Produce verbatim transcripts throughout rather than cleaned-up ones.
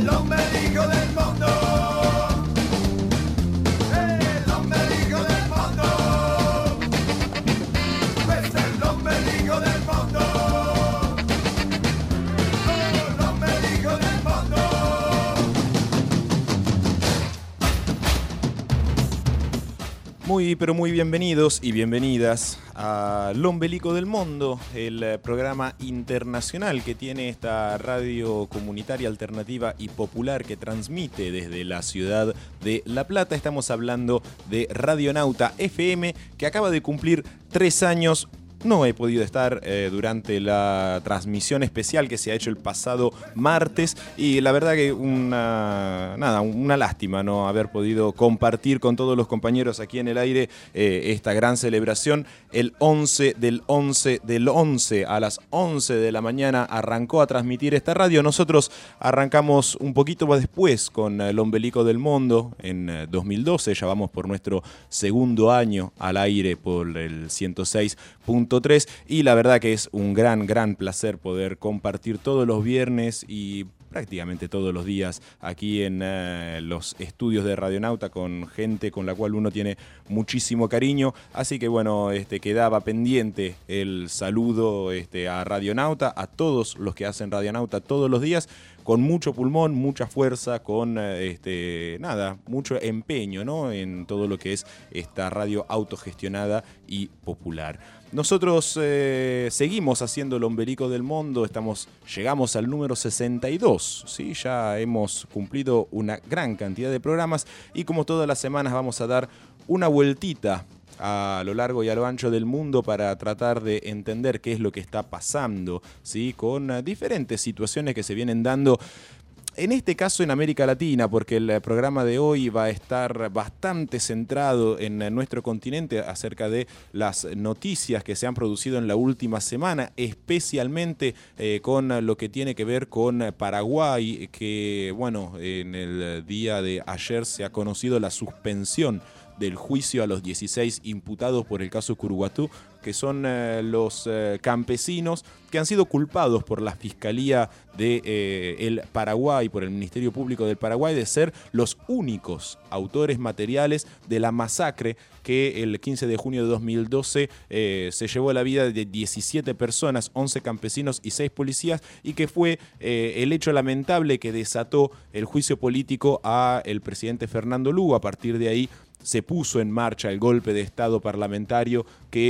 ombelico del mundo. El ombelico del mundo. Questo è l'ombelico del mondo. Oh, l'ombelico del mondo. Muy, pero muy bienvenidos y bienvenidas a L'Ombelico del Mundo, el programa internacional que tiene esta radio comunitaria alternativa y popular que transmite desde la ciudad de La Plata. Estamos hablando de Radionauta F M, que acaba de cumplir tres años. No he podido estar eh, durante la transmisión especial que se ha hecho el pasado martes y la verdad que una, nada, una lástima no haber podido compartir con todos los compañeros aquí en el aire eh, esta gran celebración. El once del once del once a las once de la mañana arrancó a transmitir esta radio. Nosotros arrancamos un poquito más después con El Ombelico del Mundo en dos mil doce. Ya vamos por nuestro segundo año al aire por el ciento seis punto tres y la verdad que es un gran, gran placer poder compartir todos los viernes y prácticamente todos los días aquí en uh, los estudios de Radionauta con gente con la cual uno tiene muchísimo cariño. Así que bueno, este, quedaba pendiente el saludo este, a Radionauta, a todos los que hacen Radionauta todos los días, con mucho pulmón, mucha fuerza, con este, nada, mucho empeño, ¿no?, en todo lo que es esta radio autogestionada y popular. Nosotros eh, seguimos haciendo el Ombelico del Mundo, estamos, llegamos al número sesenta y dos, ¿sí? Ya hemos cumplido una gran cantidad de programas y como todas las semanas vamos a dar una vueltita a lo largo y a lo ancho del mundo para tratar de entender qué es lo que está pasando, ¿sí?, con uh, diferentes situaciones que se vienen dando. En este caso en América Latina, porque el programa de hoy va a estar bastante centrado en nuestro continente acerca de las noticias que se han producido en la última semana, especialmente eh, con lo que tiene que ver con Paraguay, que bueno, en el día de ayer se ha conocido la suspensión del juicio a los dieciséis imputados por el caso Curuguatú, que son eh, los eh, campesinos que han sido culpados por la Fiscalía de eh, el Paraguay, por el Ministerio Público del Paraguay, de ser los únicos autores materiales de la masacre que el quince de junio de dos mil doce eh, se llevó la vida de diecisiete personas, once campesinos y seis policías, y que fue eh, el hecho lamentable que desató el juicio político a el presidente Fernando Lugo. A partir de ahí se puso en marcha el golpe de Estado parlamentario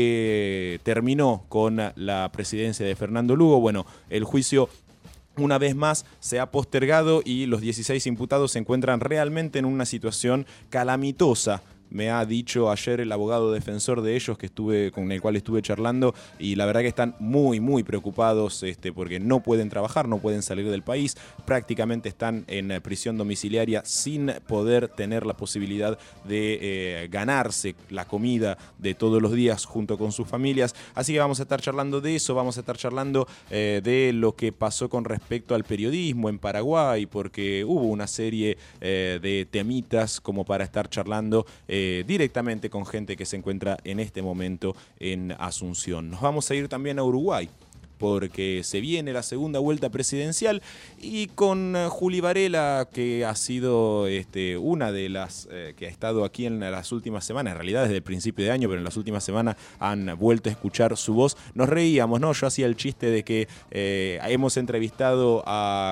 que terminó con la presidencia de Fernando Lugo. Bueno, el juicio una vez más se ha postergado y los dieciséis imputados se encuentran realmente en una situación calamitosa. Me ha dicho ayer el abogado defensor de ellos que estuve, con el cual estuve charlando, y la verdad que están muy, muy preocupados este, porque no pueden trabajar, no pueden salir del país, prácticamente están en prisión domiciliaria sin poder tener la posibilidad de eh, ganarse la comida de todos los días junto con sus familias. Así que vamos a estar charlando de eso, vamos a estar charlando eh, de lo que pasó con respecto al periodismo en Paraguay, porque hubo una serie eh, de temitas como para estar charlando eh, Eh, directamente con gente que se encuentra en este momento en Asunción. Nos vamos a ir también a Uruguay, porque se viene la segunda vuelta presidencial y con Juli Varela, que ha sido este, una de las eh, que ha estado aquí en las últimas semanas, en realidad desde el principio de año, pero en las últimas semanas han vuelto a escuchar su voz. Nos reíamos, ¿no? Yo hacía el chiste de que eh, hemos entrevistado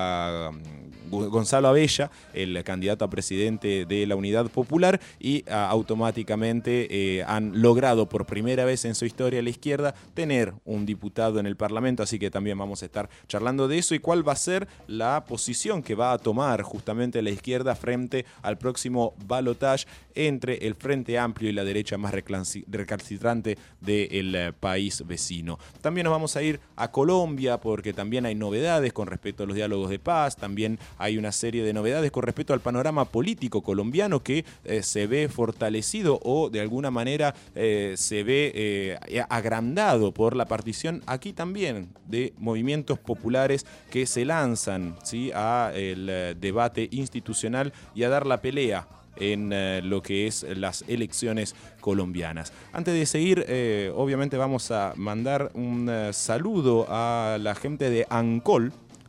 a Gonzalo Abella, el candidato a presidente de la Unidad Popular, y uh, automáticamente eh, han logrado por primera vez en su historia la izquierda tener un diputado en el Parlamento, así que también vamos a estar charlando de eso y cuál va a ser la posición que va a tomar justamente la izquierda frente al próximo balotaje entre el Frente Amplio y la derecha más recalcitrante del eh, país vecino. También nos vamos a ir a Colombia porque también hay novedades con respecto a los diálogos de paz, también hay una serie de novedades con respecto al panorama político colombiano que eh, se ve fortalecido o de alguna manera eh, se ve eh, agrandado por la partición aquí también de movimientos populares que se lanzan, ¿sí?, a el eh, debate institucional y a dar la pelea en eh, lo que es las elecciones colombianas. Antes de seguir, eh, obviamente vamos a mandar un eh, saludo a la gente de ANCOL,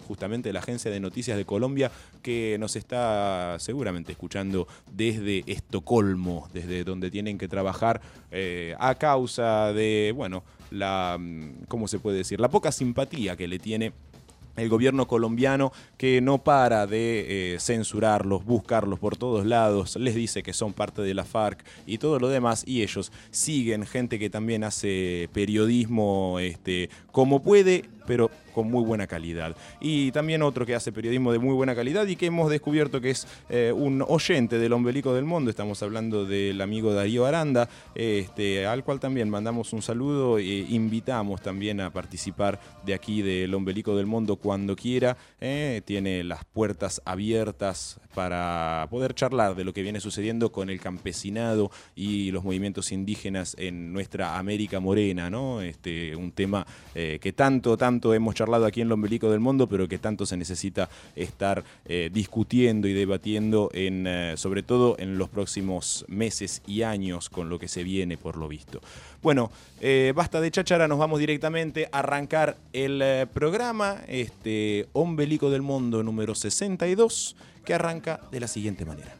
justamente la agencia de noticias de Colombia, que nos está seguramente escuchando desde Estocolmo, desde donde tienen que trabajar eh, a causa de, bueno, la, ¿cómo se puede decir? La poca simpatía que le tiene el gobierno colombiano, que no para de eh, censurarlos, buscarlos por todos lados, les dice que son parte de la FARC y todo lo demás, y ellos siguen, gente que también hace periodismo este, como puede, pero con muy buena calidad. Y también otro que hace periodismo de muy buena calidad y que hemos descubierto que es eh, un oyente del Ombelico del Mundo. Estamos hablando del amigo Darío Aranda, este, al cual también mandamos un saludo e invitamos también a participar de aquí del Ombelico del Mundo cuando quiera. Eh, tiene las puertas abiertas para poder charlar de lo que viene sucediendo con el campesinado y los movimientos indígenas en nuestra América Morena, ¿no? Este, un tema eh, que tanto, tanto hemos charlado aquí en el Ombelico del Mundo, pero que tanto se necesita estar eh, discutiendo y debatiendo, en, eh, sobre todo en los próximos meses y años, con lo que se viene por lo visto. Bueno, eh, basta de cháchara, nos vamos directamente a arrancar el eh, programa, este Ombelico del Mundo número sesenta y dos, que arranca de la siguiente manera.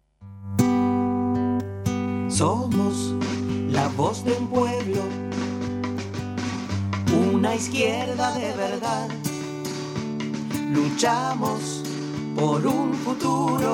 Somos la voz de un pueblo, una izquierda de verdad. Luchamos por un futuro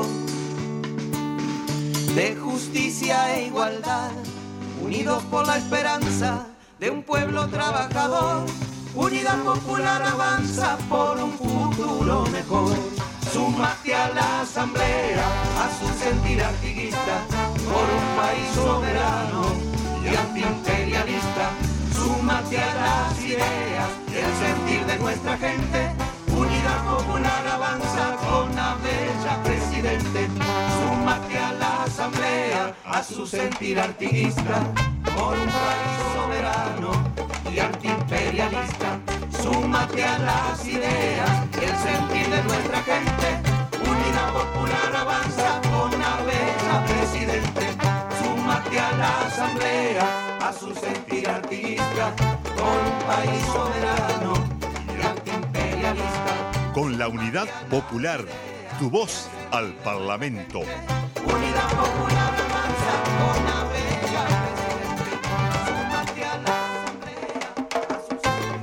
de justicia e igualdad, unidos por la esperanza de un pueblo trabajador. Unidad Popular avanza por un futuro mejor. Súmate a la asamblea, a su sentir artiguista, por un país soberano y antiimperialista. Súmate a las ideas y el sentir de nuestra gente. Unidad Popular avanza con la bella presidente. Súmate a la asamblea, a su sentir artiguista, por un país soberano y antiimperialista. Súmate a las ideas y el sentir de nuestra gente. Unidad Popular avanza con la bella presidente. Súmate a la asamblea, a su sentir artiguista, por un país soberano y antiimperialista. Con la Unidad Popular, tu voz al Parlamento. Unidad Popular avanza con la bella presidente. Súmate a la asamblea, a su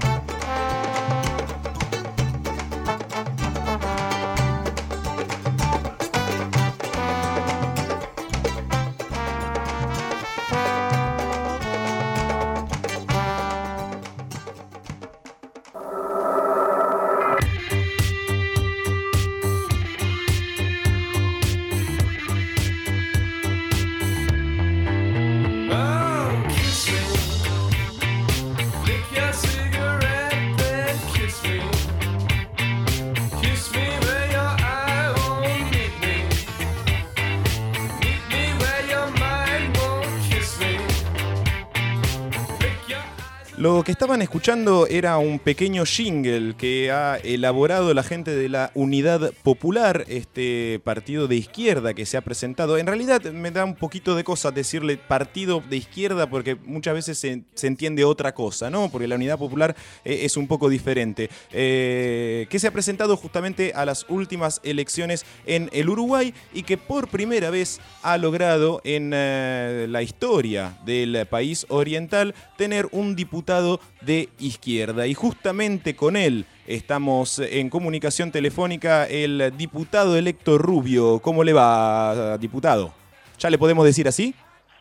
Lo que estaban escuchando era un pequeño jingle que ha elaborado la gente de la Unidad Popular, este partido de izquierda que se ha presentado. En realidad me da un poquito de cosa decirle partido de izquierda porque muchas veces se, se entiende otra cosa, ¿no? Porque la Unidad Popular eh, es un poco diferente. Eh, que se ha presentado justamente a las últimas elecciones en el Uruguay y que por primera vez ha logrado en eh, la historia del país oriental tener un diputado de izquierda. Y justamente con él estamos en comunicación telefónica, el diputado electo Rubio. ¿Cómo le va, diputado? ¿Ya le podemos decir así?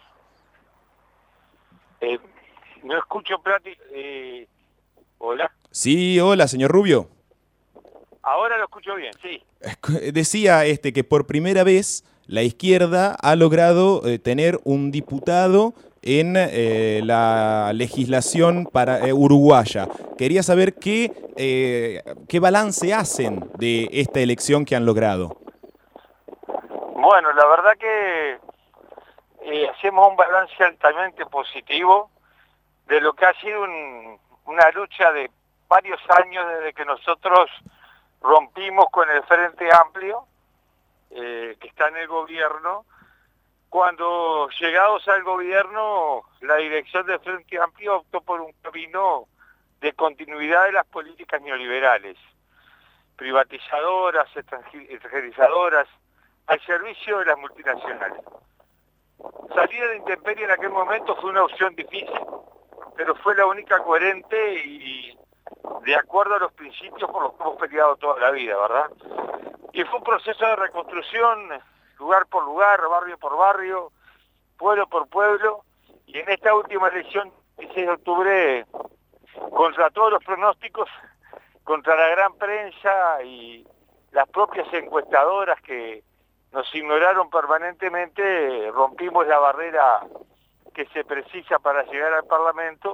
Eh, no escucho Plati. Eh, hola. Sí, hola, señor Rubio. Ahora lo escucho bien, sí. Decía este que por primera vez la izquierda ha logrado eh, tener un diputado en eh, la legislación para, eh, uruguaya. Quería saber qué, eh, qué balance hacen de esta elección que han logrado. Bueno, la verdad que eh, hacemos un balance altamente positivo de lo que ha sido un, una lucha de varios años desde que nosotros rompimos con el Frente Amplio, eh, que está en el gobierno. Cuando llegados al gobierno, la dirección del Frente Amplio optó por un camino de continuidad de las políticas neoliberales. privatizadoras, extranjerizadoras, al servicio de las multinacionales. Salir a la intemperie en aquel momento fue una opción difícil, pero fue la única coherente y de acuerdo a los principios por los que hemos peleado toda la vida, ¿verdad? Y fue un proceso de reconstrucción, lugar por lugar, barrio por barrio, pueblo por pueblo, y en esta última elección, el seis de octubre, contra todos los pronósticos, contra la gran prensa y las propias encuestadoras que nos ignoraron permanentemente, rompimos la barrera que se precisa para llegar al Parlamento,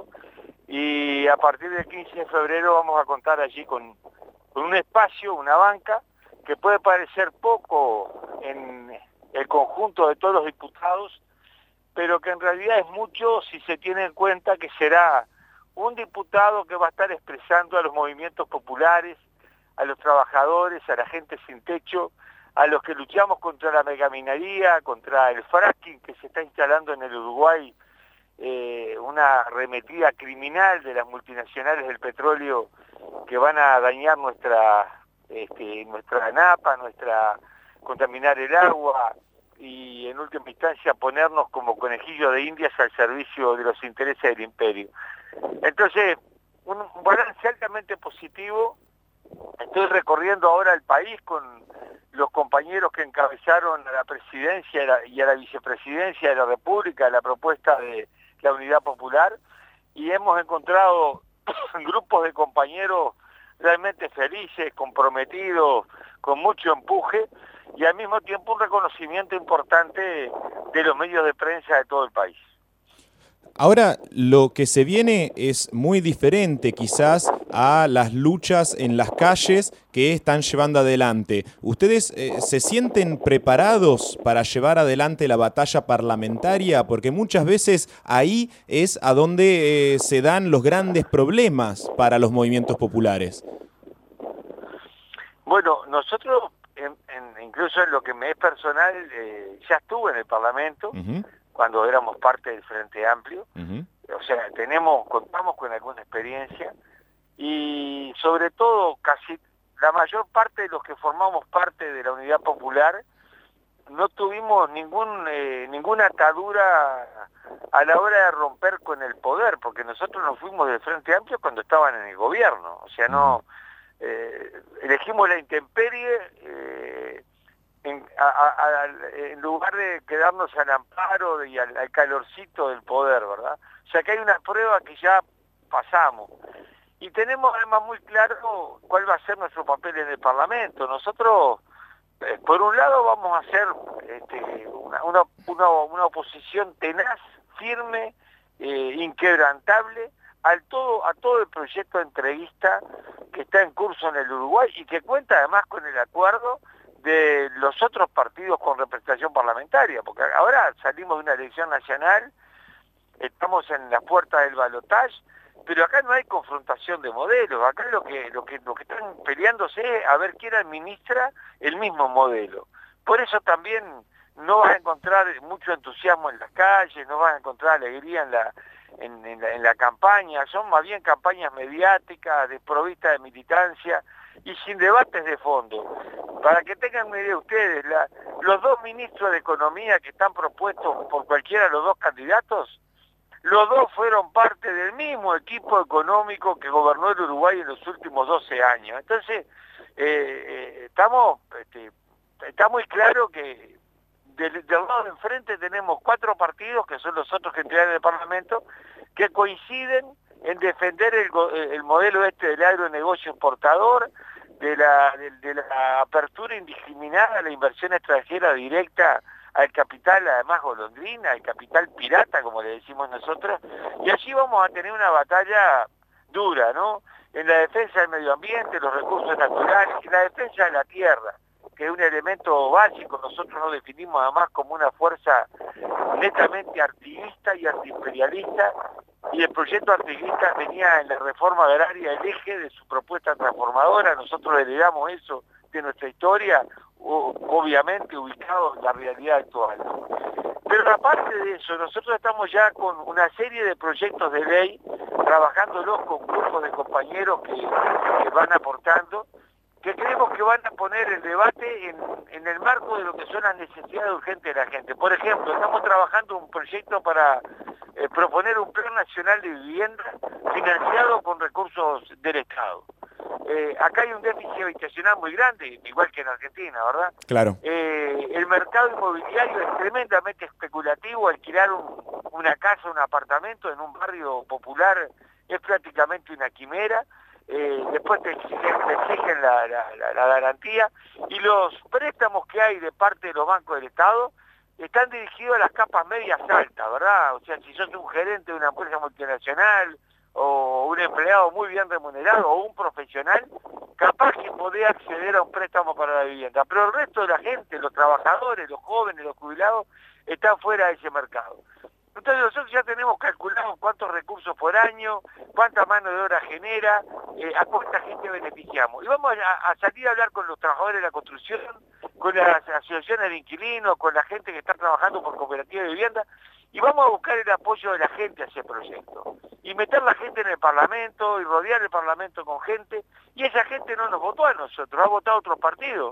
y a partir del quince de febrero vamos a contar allí con, con un espacio, una banca, que puede parecer poco en el conjunto de todos los diputados, pero que en realidad es mucho si se tiene en cuenta que será un diputado que va a estar expresando a los movimientos populares, a los trabajadores, a la gente sin techo, a los que luchamos contra la megaminería, contra el fracking que se está instalando en el Uruguay, eh, una arremetida criminal de las multinacionales del petróleo que van a dañar nuestra, este, nuestra napa, nuestra contaminar el agua y en última instancia ponernos como conejillos de indias al servicio de los intereses del imperio. Entonces, un balance altamente positivo. Estoy recorriendo ahora el país con los compañeros que encabezaron a la presidencia y a la vicepresidencia de la República, la propuesta de la Unidad Popular, y hemos encontrado grupos de compañeros realmente felices, comprometidos, con mucho empuje, y al mismo tiempo un reconocimiento importante de los medios de prensa de todo el país. Ahora, lo que se viene es muy diferente quizás a las luchas en las calles que están llevando adelante. ¿Ustedes eh, se sienten preparados para llevar adelante la batalla parlamentaria? Porque muchas veces ahí es a donde eh, se dan los grandes problemas para los movimientos populares. Bueno, nosotros, en, en, incluso en lo que me es personal, eh, ya estuve en el Parlamento, uh-huh. cuando éramos parte del Frente Amplio, uh-huh. o sea, tenemos, contamos con alguna experiencia, y sobre todo casi la mayor parte de los que formamos parte de la Unidad Popular no tuvimos ningún eh, ninguna atadura a la hora de romper con el poder, porque nosotros nos fuimos del Frente Amplio cuando estaban en el gobierno, o sea, no eh, elegimos la intemperie eh, En, a, a, a, en lugar de quedarnos al amparo y al, al calorcito del poder, ¿verdad? O sea que hay una prueba que ya pasamos. Y tenemos además muy claro cuál va a ser nuestro papel en el Parlamento. Nosotros, eh, por un lado, vamos a hacer este, una, una, una, una oposición tenaz, firme, eh, inquebrantable, al todo, a todo el proyecto entreguista que está en curso en el Uruguay y que cuenta además con el acuerdo de los otros partidos con representación parlamentaria, porque ahora salimos de una elección nacional, estamos en la puerta del balotaje, pero acá no hay confrontación de modelos, acá lo que, lo que, lo que están peleándose es a ver quién administra el mismo modelo. Por eso también no vas a encontrar mucho entusiasmo en las calles, no vas a encontrar alegría en la, en, en la, en la campaña, son más bien campañas mediáticas, desprovistas de militancia, y sin debates de fondo. Para que tengan una idea ustedes, la, los dos ministros de Economía que están propuestos por cualquiera de los dos candidatos, los dos fueron parte del mismo equipo económico que gobernó el Uruguay en los últimos doce años. Entonces, eh, eh, estamos, este, está muy claro que del, del lado de enfrente tenemos cuatro partidos, que son los otros que integran el Parlamento, que coinciden en defender el, el modelo este del agronegocio exportador, de la, de, de la apertura indiscriminada a la inversión extranjera directa al capital, además golondrina, al capital pirata, como le decimos nosotros, y allí vamos a tener una batalla dura, ¿no? En la defensa del medio ambiente, los recursos naturales, y la defensa de la tierra, que es un elemento básico. Nosotros nos definimos además como una fuerza netamente artiguista y antiimperialista, y el proyecto artiguista venía en la reforma agraria el eje de su propuesta transformadora. Nosotros heredamos eso de nuestra historia, obviamente ubicado en la realidad actual. Pero aparte de eso, nosotros estamos ya con una serie de proyectos de ley, trabajándolos con grupos de compañeros que, que van aportando, que creemos que van a poner el debate en, en el marco de lo que son las necesidades urgentes de la gente. Por ejemplo, estamos trabajando un proyecto para eh, proponer un plan nacional de vivienda financiado con recursos del Estado. Eh, acá hay un déficit habitacional muy grande, igual que en Argentina, ¿verdad? Claro. Eh, el mercado inmobiliario es tremendamente especulativo. Alquilar un, una casa, un apartamento en un barrio popular es prácticamente una quimera. Eh, después te exigen, te exigen la, la, la, la garantía, y los préstamos que hay de parte de los bancos del Estado están dirigidos a las capas medias altas, ¿verdad? O sea, si sos un gerente de una empresa multinacional o un empleado muy bien remunerado o un profesional, capaz que podés acceder a un préstamo para la vivienda, pero el resto de la gente, los trabajadores, los jóvenes, los jubilados, están fuera de ese mercado. Entonces nosotros ya tenemos calculado cuántos recursos por año, cuánta mano de obra genera, eh, a cuánta gente beneficiamos. Y vamos a, a salir a hablar con los trabajadores de la construcción, con las asociaciones de inquilinos, con la gente que está trabajando por cooperativa de vivienda, y vamos a buscar el apoyo de la gente a ese proyecto. Y meter la gente en el Parlamento, y rodear el Parlamento con gente, y esa gente no nos votó a nosotros, ha votado a otros partidos.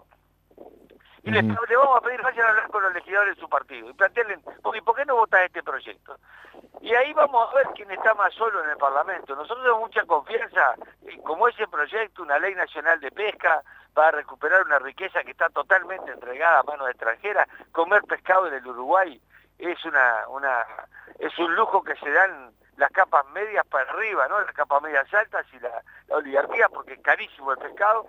Y le, le vamos a pedir, vayan a hablar con los legisladores de su partido y plantearle, ¿y por qué no votas este proyecto? Y ahí vamos a ver quién está más solo en el Parlamento. Nosotros tenemos mucha confianza, como ese proyecto, una ley nacional de pesca, para recuperar una riqueza que está totalmente entregada a manos extranjeras. Comer pescado en el Uruguay es una, una es un lujo que se dan las capas medias para arriba, ¿no? Las capas medias altas y la, la oligarquía, porque es carísimo el pescado,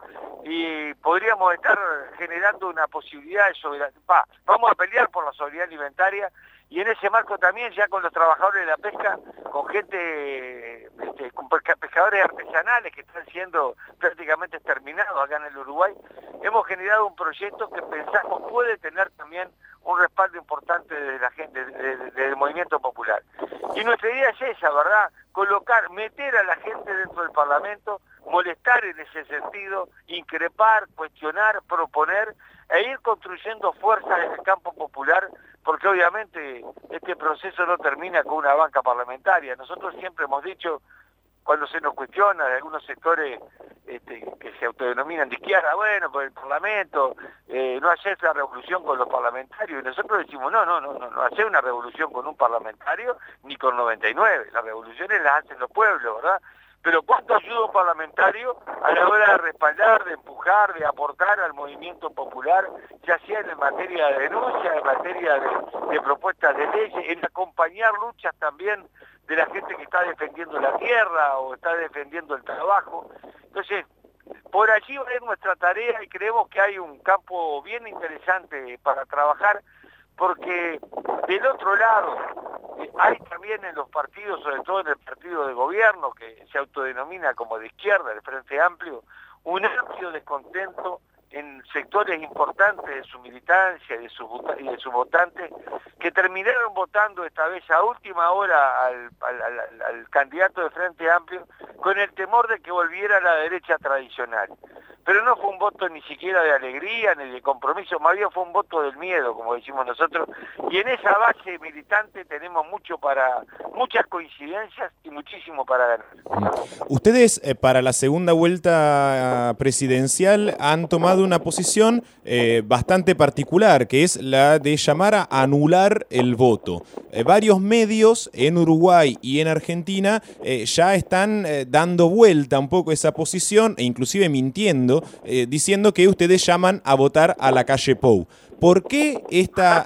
y podríamos estar generando una posibilidad de soberanía. Vamos a pelear por la soberanía alimentaria, y en ese marco también, ya con los trabajadores de la pesca, con gente, este, con pescadores artesanales que están siendo prácticamente exterminados acá en el Uruguay, hemos generado un proyecto que pensamos puede tener también un respaldo importante de la gente, de, de, del movimiento popular. Y nuestra idea es esa, ¿verdad? Colocar, meter a la gente dentro del Parlamento, molestar en ese sentido, increpar, cuestionar, proponer, e ir construyendo fuerzas en el campo popular, porque obviamente este proceso no termina con una banca parlamentaria. Nosotros siempre hemos dicho, cuando se nos cuestiona de algunos sectores este, que se autodenominan de izquierda, bueno, por el Parlamento, eh, no hacer la revolución con los parlamentarios, y nosotros decimos, no, no, no, no, no hacer una revolución con un parlamentario ni con noventa y nueve, las revoluciones las hacen los pueblos, ¿verdad? Pero ¿cuánto ayuda un parlamentario a la hora de respaldar, de empujar, de aportar al movimiento popular, ya sea en materia de denuncia, en materia de, de propuestas de leyes, en acompañar luchas también de la gente que está defendiendo la tierra o está defendiendo el trabajo? Entonces, por allí va a ir nuestra tarea, y creemos que hay un campo bien interesante para trabajar, porque del otro lado eh, hay también en los partidos, sobre todo en el partido de gobierno, que se autodenomina como de izquierda, el Frente Amplio, un amplio descontento en sectores importantes de su militancia y de sus y de sus votantes, que terminaron votando esta vez a última hora al, al, al, al candidato de Frente Amplio, con el temor de que volviera a la derecha tradicional. Pero no fue un voto ni siquiera de alegría ni de compromiso, más bien fue un voto del miedo, como decimos nosotros, y en esa base militante tenemos mucho para, muchas coincidencias y muchísimo para ganar. Ustedes eh, para la segunda vuelta presidencial han tomado una posición eh, bastante particular, que es la de llamar a anular el voto. Eh, varios medios en Uruguay y en Argentina eh, ya están eh, dando vuelta un poco esa posición, e inclusive mintiendo, Eh, diciendo que ustedes llaman a votar a la calle Pou. ¿Por qué esta,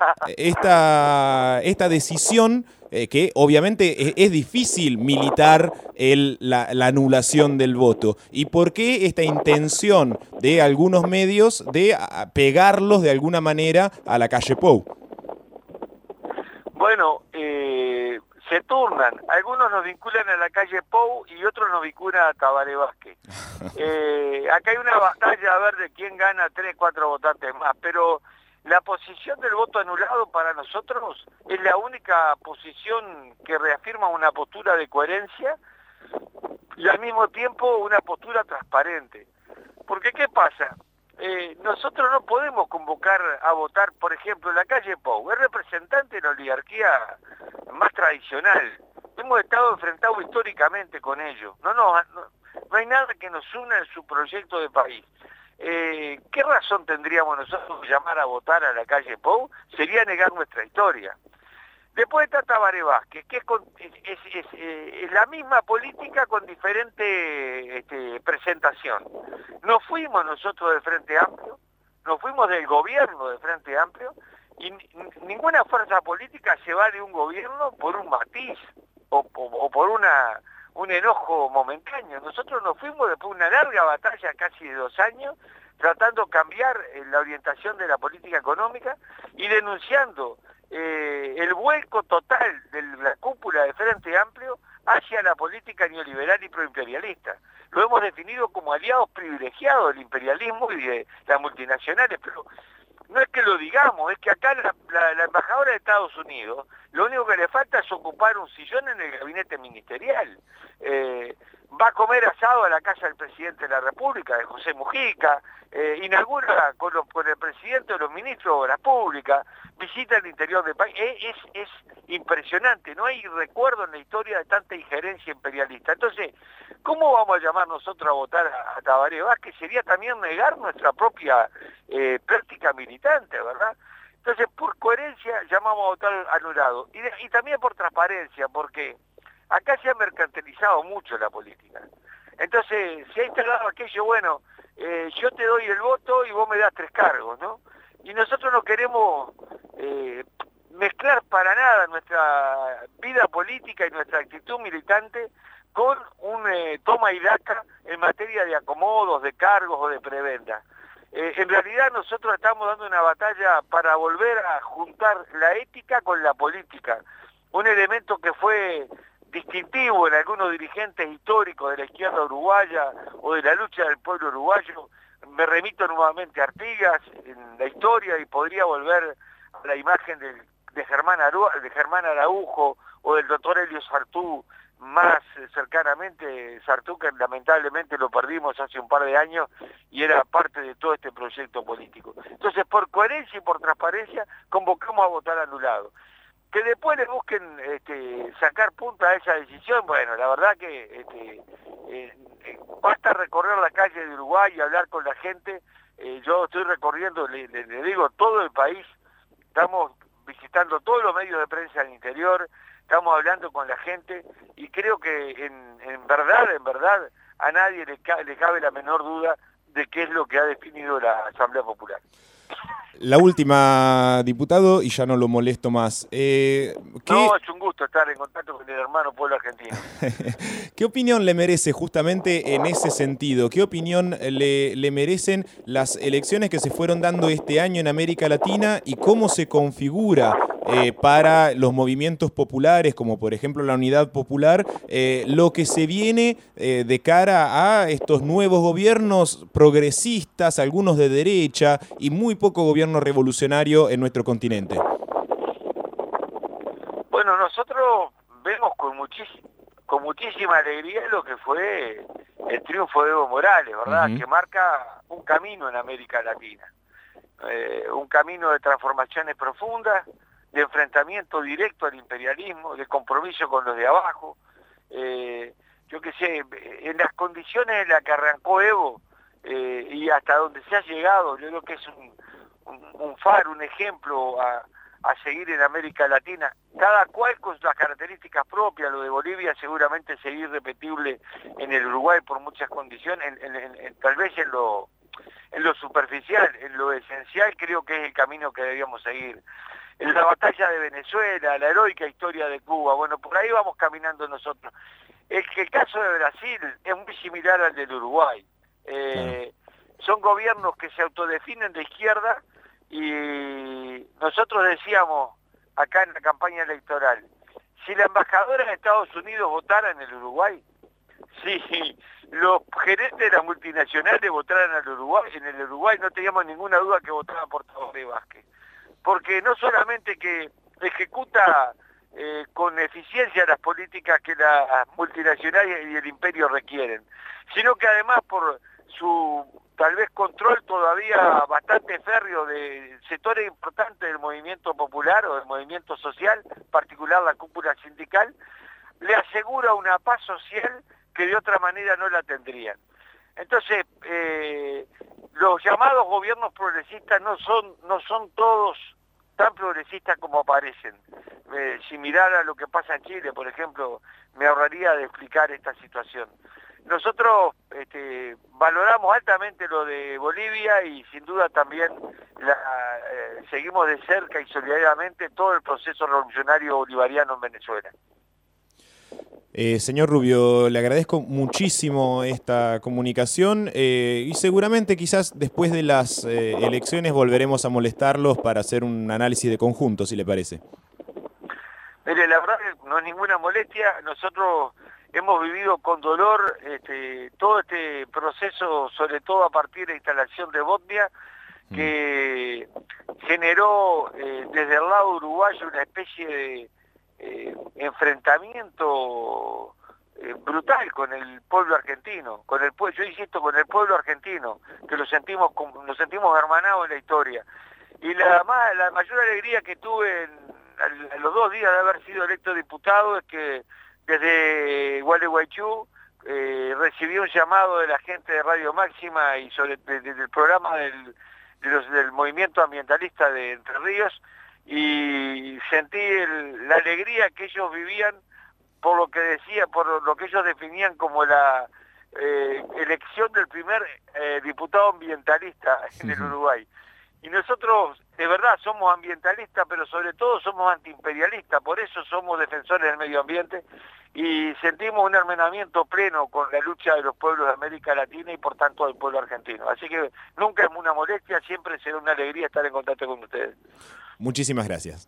esta, esta decisión, eh, que obviamente es, es difícil militar el, la, la anulación del voto? ¿Y por qué esta intención de algunos medios de a, pegarlos de alguna manera a la calle Pou? Bueno, eh... se turnan, algunos nos vinculan a la calle Pou y otros nos vinculan a Tabaré Vázquez. Eh, acá hay una batalla a ver de quién gana tres, cuatro votantes más, pero la posición del voto anulado para nosotros es la única posición que reafirma una postura de coherencia y al mismo tiempo una postura transparente. Porque ¿qué pasa? Eh, nosotros no podemos convocar a votar, por ejemplo, en la calle Pou, es representante de la oligarquía más tradicional. Hemos estado enfrentados históricamente con ellos. No, no, no, no hay nada que nos una en su proyecto de país. eh, ¿qué razón tendríamos nosotros de llamar a votar a la calle Pou? Sería negar nuestra historia. Después está Tabaré Vázquez, que es, con, es, es, es, eh, es la misma política con diferente este, presentación. Nos fuimos nosotros del Frente Amplio, nos fuimos del gobierno del Frente Amplio, y ninguna fuerza política se va de un gobierno por un matiz o, o, o por una un enojo momentáneo. Nosotros nos fuimos después de una larga batalla, casi de dos años, tratando de cambiar eh, la orientación de la política económica y denunciando eh, el vuelco total de la cúpula de Frente Amplio hacia la política neoliberal y proimperialista. Lo hemos definido como aliados privilegiados del imperialismo y de las multinacionales, pero no es que lo digamos, es que acá la, la, la embajadora de Estados Unidos, lo único que le falta es ocupar un sillón en el gabinete ministerial. Eh, va a comer asado a la casa del presidente de la República, de José Mujica, eh, inaugura con, los, con el presidente de los ministros de Obras Públicas, visita el interior del país. Es, es, es impresionante, no hay recuerdo en la historia de tanta injerencia imperialista. Entonces, ¿cómo vamos a llamar nosotros a votar a, a Tabaré Vázquez? Sería también negar nuestra propia eh, práctica militante, ¿verdad? Entonces, por coherencia, llamamos a votar anulado. Y, de, y también por transparencia, porque acá se ha mercantilizado mucho la política. Entonces, se ha instalado aquello, bueno, eh, yo te doy el voto y vos me das tres cargos, ¿no? Y nosotros no queremos eh, mezclar para nada nuestra vida política y nuestra actitud militante con un eh, toma y daca en materia de acomodos, de cargos o de prebenda. Eh, en realidad nosotros estamos dando una batalla para volver a juntar la ética con la política, un elemento que fue distintivo en algunos dirigentes históricos de la izquierda uruguaya o de la lucha del pueblo uruguayo. Me remito nuevamente a Artigas en la historia y podría volver a la imagen de, de, Germán, Aru, de Germán Araujo o del doctor Elio Sartú, más cercanamente Sartú, que lamentablemente lo perdimos hace un par de años y era parte de todo este proyecto político. Entonces, por coherencia y por transparencia, convocamos a votar anulado. Que después le busquen este, sacar punta a esa decisión, bueno, la verdad que este, eh, eh, basta recorrer la calle de Uruguay y hablar con la gente. Eh, yo estoy recorriendo, le, le, le digo, todo el país, estamos visitando todos los medios de prensa del interior, estamos hablando con la gente y creo que en, en verdad, en verdad, a nadie le, ca le cabe la menor duda de qué es lo que ha definido la Asamblea Popular. La última, diputado, y ya no lo molesto más. Eh, ¿qué... No, es un gusto estar en contacto con el hermano pueblo argentino. ¿Qué opinión le merece justamente en ese sentido? ¿Qué opinión le, le merecen las elecciones que se fueron dando este año en América Latina y cómo se configura eh, para los movimientos populares, como por ejemplo la Unidad Popular, eh, lo que se viene eh, de cara a estos nuevos gobiernos progresistas, algunos de derecha y muy poco gobierno revolucionario en nuestro continente? Bueno, nosotros vemos con, muchis, con muchísima alegría lo que fue el triunfo de Evo Morales, ¿verdad? Uh-huh. Que marca un camino en América Latina, eh, un camino de transformaciones profundas, de enfrentamiento directo al imperialismo, de compromiso con los de abajo. Eh, yo qué sé, en las condiciones en las que arrancó Evo eh, y hasta donde se ha llegado, yo creo que es un Un, un faro, un ejemplo a, a seguir en América Latina, cada cual con las características propias. Lo de Bolivia seguramente sería irrepetible en el Uruguay por muchas condiciones, en, en, en, en, tal vez en lo, en lo superficial, en lo esencial creo que es el camino que debíamos seguir. En la batalla de Venezuela, la heroica historia de Cuba, bueno, por ahí vamos caminando nosotros. Es que el caso de Brasil es muy similar al del Uruguay. Eh, Son gobiernos que se autodefinen de izquierda y nosotros decíamos acá en la campaña electoral, si la embajadora de Estados Unidos votara en el Uruguay, si los gerentes de las multinacionales votaran al Uruguay, en el Uruguay no teníamos ninguna duda que votaban por Tabaré Vázquez, porque no solamente que ejecuta eh, con eficiencia las políticas que las multinacionales y el imperio requieren, sino que además por su tal vez control todavía bastante férreo de sectores importantes del movimiento popular o del movimiento social, en particular la cúpula sindical, le asegura una paz social que de otra manera no la tendrían. Entonces, eh, los llamados gobiernos progresistas no son, no son todos tan progresistas como aparecen. Eh, si mirara lo que pasa en Chile, por ejemplo, me ahorraría de explicar esta situación. Nosotros este, valoramos altamente lo de Bolivia y sin duda también la, eh, seguimos de cerca y solidariamente todo el proceso revolucionario bolivariano en Venezuela. Eh, señor Rubio, le agradezco muchísimo esta comunicación eh, y seguramente quizás después de las eh, elecciones volveremos a molestarlos para hacer un análisis de conjunto, si le parece. Mire, la verdad que no es ninguna molestia. Nosotros hemos vivido con dolor este, todo este proceso, sobre todo a partir de la instalación de Botnia, que mm. generó eh, desde el lado uruguayo una especie de eh, enfrentamiento eh, brutal con el pueblo argentino, con el pueblo, yo insisto, con el pueblo argentino, que lo sentimos, nos sentimos hermanados en la historia. Y la, más, la mayor alegría que tuve en, a los dos días de haber sido electo diputado es que desde Gualeguaychú eh, recibí un llamado de la gente de Radio Máxima y sobre de, de, del programa del, de los, del movimiento ambientalista de Entre Ríos, y sentí el, la alegría que ellos vivían por lo que decía, por lo que ellos definían como la eh, elección del primer eh, diputado ambientalista en el Uruguay. Y nosotros, de verdad, somos ambientalistas, pero sobre todo somos antiimperialistas, por eso somos defensores del medio ambiente y sentimos un hermanamiento pleno con la lucha de los pueblos de América Latina y por tanto del pueblo argentino. Así que nunca es una molestia, siempre será una alegría estar en contacto con ustedes. Muchísimas gracias.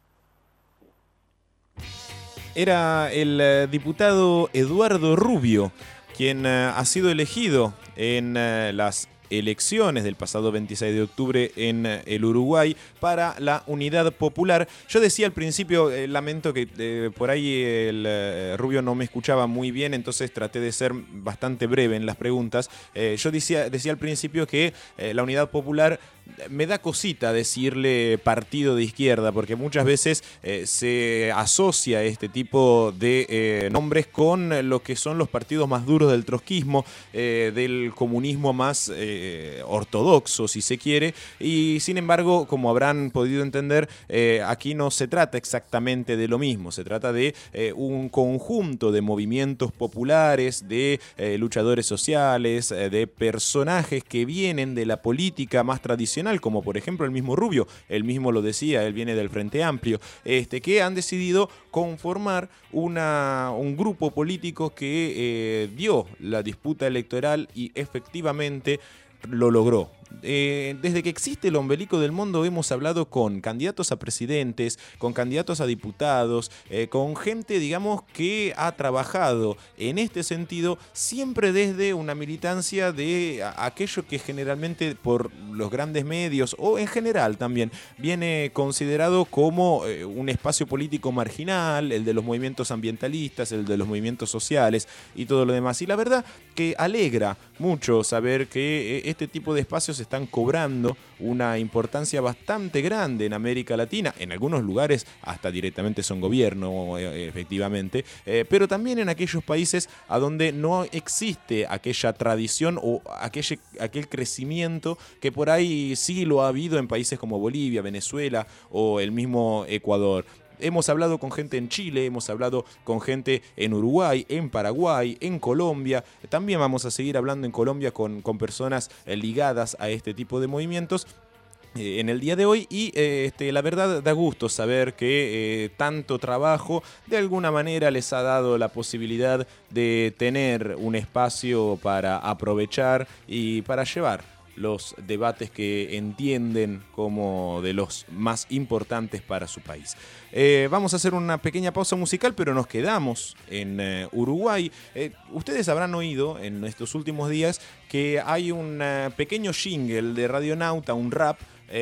Era el eh, diputado Eduardo Rubio, quien eh, ha sido elegido en eh, las elecciones del pasado veintiséis de octubre en el Uruguay para la Unidad Popular. Yo decía al principio, eh, lamento que eh, por ahí el eh, Rubio no me escuchaba muy bien, entonces traté de ser bastante breve en las preguntas. Eh, yo decía, decía al principio que eh, la Unidad Popular me da cosita decirle partido de izquierda, porque muchas veces eh, se asocia este tipo de eh, nombres con lo que son los partidos más duros del trotskismo, eh, del comunismo más eh, ortodoxo, si se quiere, y sin embargo, como habrán podido entender, eh, aquí no se trata exactamente de lo mismo, se trata de eh, un conjunto de movimientos populares, de eh, luchadores sociales, eh, de personajes que vienen de la política más tradicional, como por ejemplo el mismo Rubio, él mismo lo decía, él viene del Frente Amplio, este, que han decidido conformar una, un grupo político que eh, dio la disputa electoral y efectivamente lo logró. Eh, desde que existe el Ombelico del Mundo hemos hablado con candidatos a presidentes, con candidatos a diputados, eh, con gente, digamos, que ha trabajado en este sentido siempre desde una militancia de a, aquello que generalmente por los grandes medios o en general también viene considerado como eh, un espacio político marginal, el de los movimientos ambientalistas, el de los movimientos sociales y todo lo demás. Y la verdad que alegra mucho saber que eh, este tipo de espacios están cobrando una importancia bastante grande en América Latina, en algunos lugares hasta directamente son gobierno, eh, efectivamente, eh, pero también en aquellos países a donde no existe aquella tradición o aquel, aquel crecimiento que por ahí sí lo ha habido en países como Bolivia, Venezuela o el mismo Ecuador. Hemos hablado con gente en Chile, hemos hablado con gente en Uruguay, en Paraguay, en Colombia. También vamos a seguir hablando en Colombia con, con personas ligadas a este tipo de movimientos eh, en el día de hoy. Y eh, este, la verdad da gusto saber que eh, tanto trabajo de alguna manera les ha dado la posibilidad de tener un espacio para aprovechar y para llevar los debates que entienden como de los más importantes para su país. Eh, vamos a hacer una pequeña pausa musical, pero nos quedamos en eh, Uruguay. Eh, ustedes habrán oído en estos últimos días que hay un uh, pequeño jingle de Radionauta, un rap,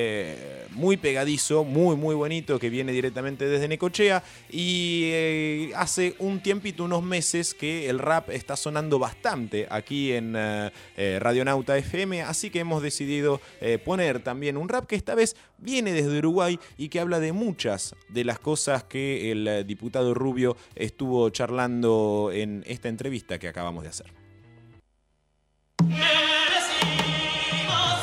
Eh, muy pegadizo, muy muy bonito, que viene directamente desde Necochea y eh, hace un tiempito, unos meses, que el rap está sonando bastante aquí en eh, eh, Radionauta F M, así que hemos decidido eh, poner también un rap que esta vez viene desde Uruguay y que habla de muchas de las cosas que el eh, diputado Rubio estuvo charlando en esta entrevista que acabamos de hacer. Merecimos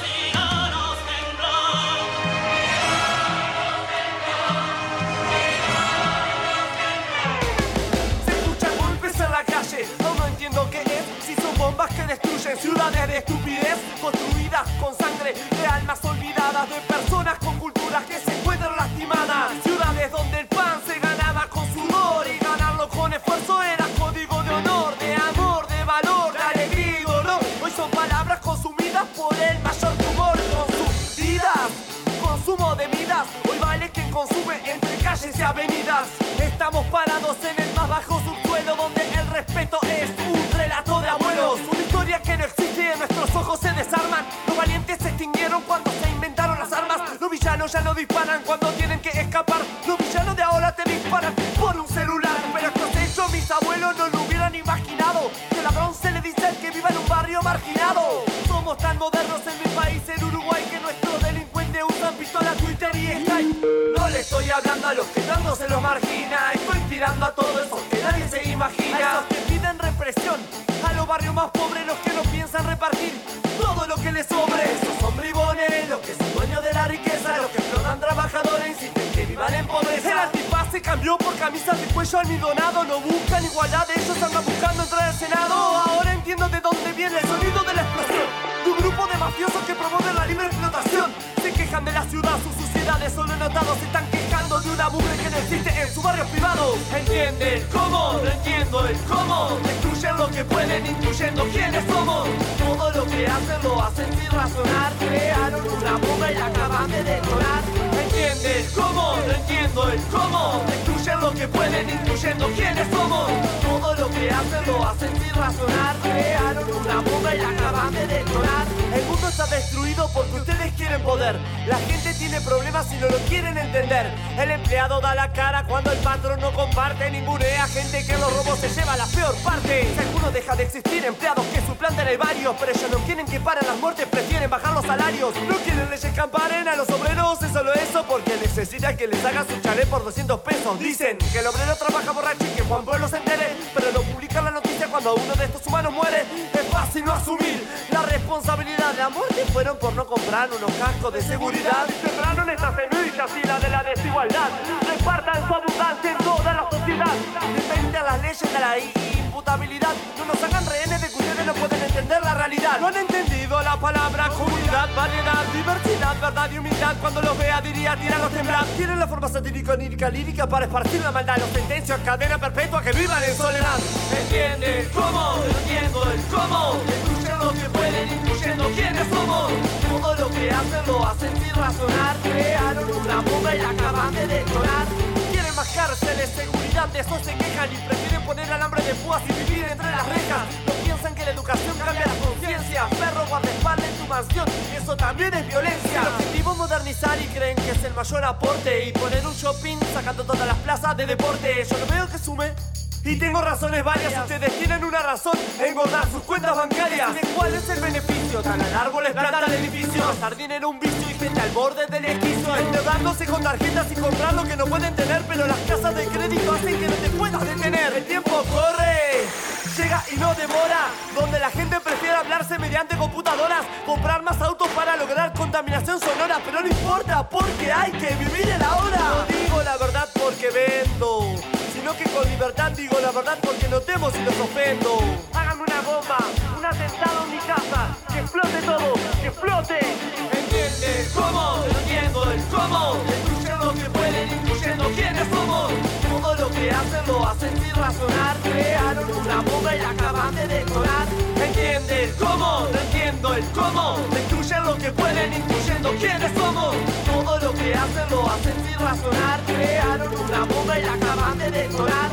Ciudades de estupidez construidas con sangre, de almas olvidadas, de personas con culturas que se encuentran lastimadas. Ciudades donde el pan se ganaba con sudor y ganarlo con esfuerzo era código de honor, de amor, de valor, de alegría y dolor. Hoy son palabras consumidas por el mayor tumor. Consumidas, consumo de vidas. Hoy vale quien consume entre calles y avenidas. Estamos parados en el más bajo subsuelo donde el respeto es un relato de abuelos. Una historia que no existe y en nuestros ojos se desarman. Los valientes se extinguieron cuando se inventaron las armas. Los villanos ya no disparan cuando tienen que escapar. Los villanos de ahora te disparan por un celular. Pero estos hechos mis abuelos no lo hubieran imaginado. Que ladrón se le dice al que viva en un barrio marginado. Somos tan modernos en mi país, en Uruguay, que nuestros delincuentes usan pistola, Twitter y Skype. No le estoy hablando a los que tanto se los margina. Estoy tirando a todo eso que nadie se imagina. A los que piden represión, a los barrios más pobres, los que no piensan repartir todo lo que les sobre. Esos son bribones, los que son dueños de la riqueza, los que explotan trabajadores, insisten que vivan en pobreza. El antifaz se cambió por camisas de cuello almidonado. No buscan igualdad, ellos andan buscando entrar al Senado. Ahora entiendo de dónde viene el sonido de la explosión. De un grupo de mafiosos que promueven la libre explotación. Se quejan de la ciudad, sus suciedades solo notados. Se están quejando de una mugre que no existe en sus barrios privados. ¿Entiende el cómo? No entiendo el cómo. Destruyen lo que pueden, incluyendo quiénes somos. Todo lo que hacen lo hacen sin razonar. Crearon una bomba y la acaban de detonar. ¿Entiende el cómo? No entiendo el cómo. Destruyen lo que pueden, incluyendo quiénes somos. Todo lo que hacen lo hacen sin razonar. Crearon una bomba y la acaban de detonar. El mundo está destruido porque ustedes quieren poder. La gente tiene problemas y no lo quieren entender. El empleado da la cara cuando el patrón no comparte. Ningunea gente que en los robos se lleva la peor parte. Si alguno deja de existir, empleados que suplantan el barrio. Pero ellos no quieren que paren las muertes, prefieren bajar los salarios. No quieren leyes que amparen a los obreros, es solo eso. Porque necesitan que les hagan su chalet por doscientos pesos. Dicen que el obrero trabaja borracho y que Juan Pueblo se entere. Pero no publican la noticia cuando uno de estos humanos muere. Es fácil no asumir la responsabilidad. La muerte fueron por no comprar unos cascos de seguridad. Sembraron esta semilla y la de la desigualdad. Repartan su abundancia en toda la sociedad. Inventan las leyes de la imputabilidad. No nos hagan rehenes de que ustedes no pueden entender la realidad. No han entendido la palabra comunidad, variedad, diversidad, verdad y humildad. Cuando los vea diría tirarlos temblar. Tienen la forma satírica, onírica, lírica para esparcir la maldad. Los sentencios en cadena perpetua que vivan en soledad. ¿Entiende cómo? No entiendo el cómo. Destruyen lo que pueden, incluyendo quiénes somos. Todo lo que hacen lo hacen sin razonar. Crearon una bomba y la acaban de detonar. Quieren más cárceles, seguridad, de eso se quejan y prefieren poner alambre de púas y vivir entre las rejas. No piensan que la educación cambia la conciencia. Perro guardaespaldas en tu mansión, eso también es violencia. El objetivo es modernizar y creen que es el mayor aporte. Y poner un shopping sacando todas las plazas de deporte. Yo no veo que sume. Y tengo razones varias, ustedes tienen una razón, engordar sus cuentas bancarias. ¿Cuál es el beneficio? Talar árboles, plantar edificios, gastar dinero un vicio y gente al borde del esquizo. Endeudándose con tarjetas y comprar lo que no pueden tener. Pero las casas de crédito hacen que no te puedas detener. El tiempo corre, llega y no demora. Donde la gente prefiere hablarse mediante computadoras. Comprar más autos para lograr contaminación sonora. Pero no importa porque hay que vivir el ahora. No digo la verdad porque vendo, sino que con libertad digo la verdad porque no temo si los ofendo. Háganme una bomba, un atentado en mi casa. Que explote todo, que explote. ¿Entiende cómo? No entiendo el cómo. Destruyen lo que pueden, incluyendo quiénes somos. Todo lo que hacen lo hacen sin razonar. Crearon una bomba y la acaban de detonar. ¿Entiende el cómo? No entiendo el cómo. Destruyen lo que pueden, incluyendo quiénes somos. Todo lo que hacen lo hacen sin razonar. Crearon una bomba y la acaban de detonar.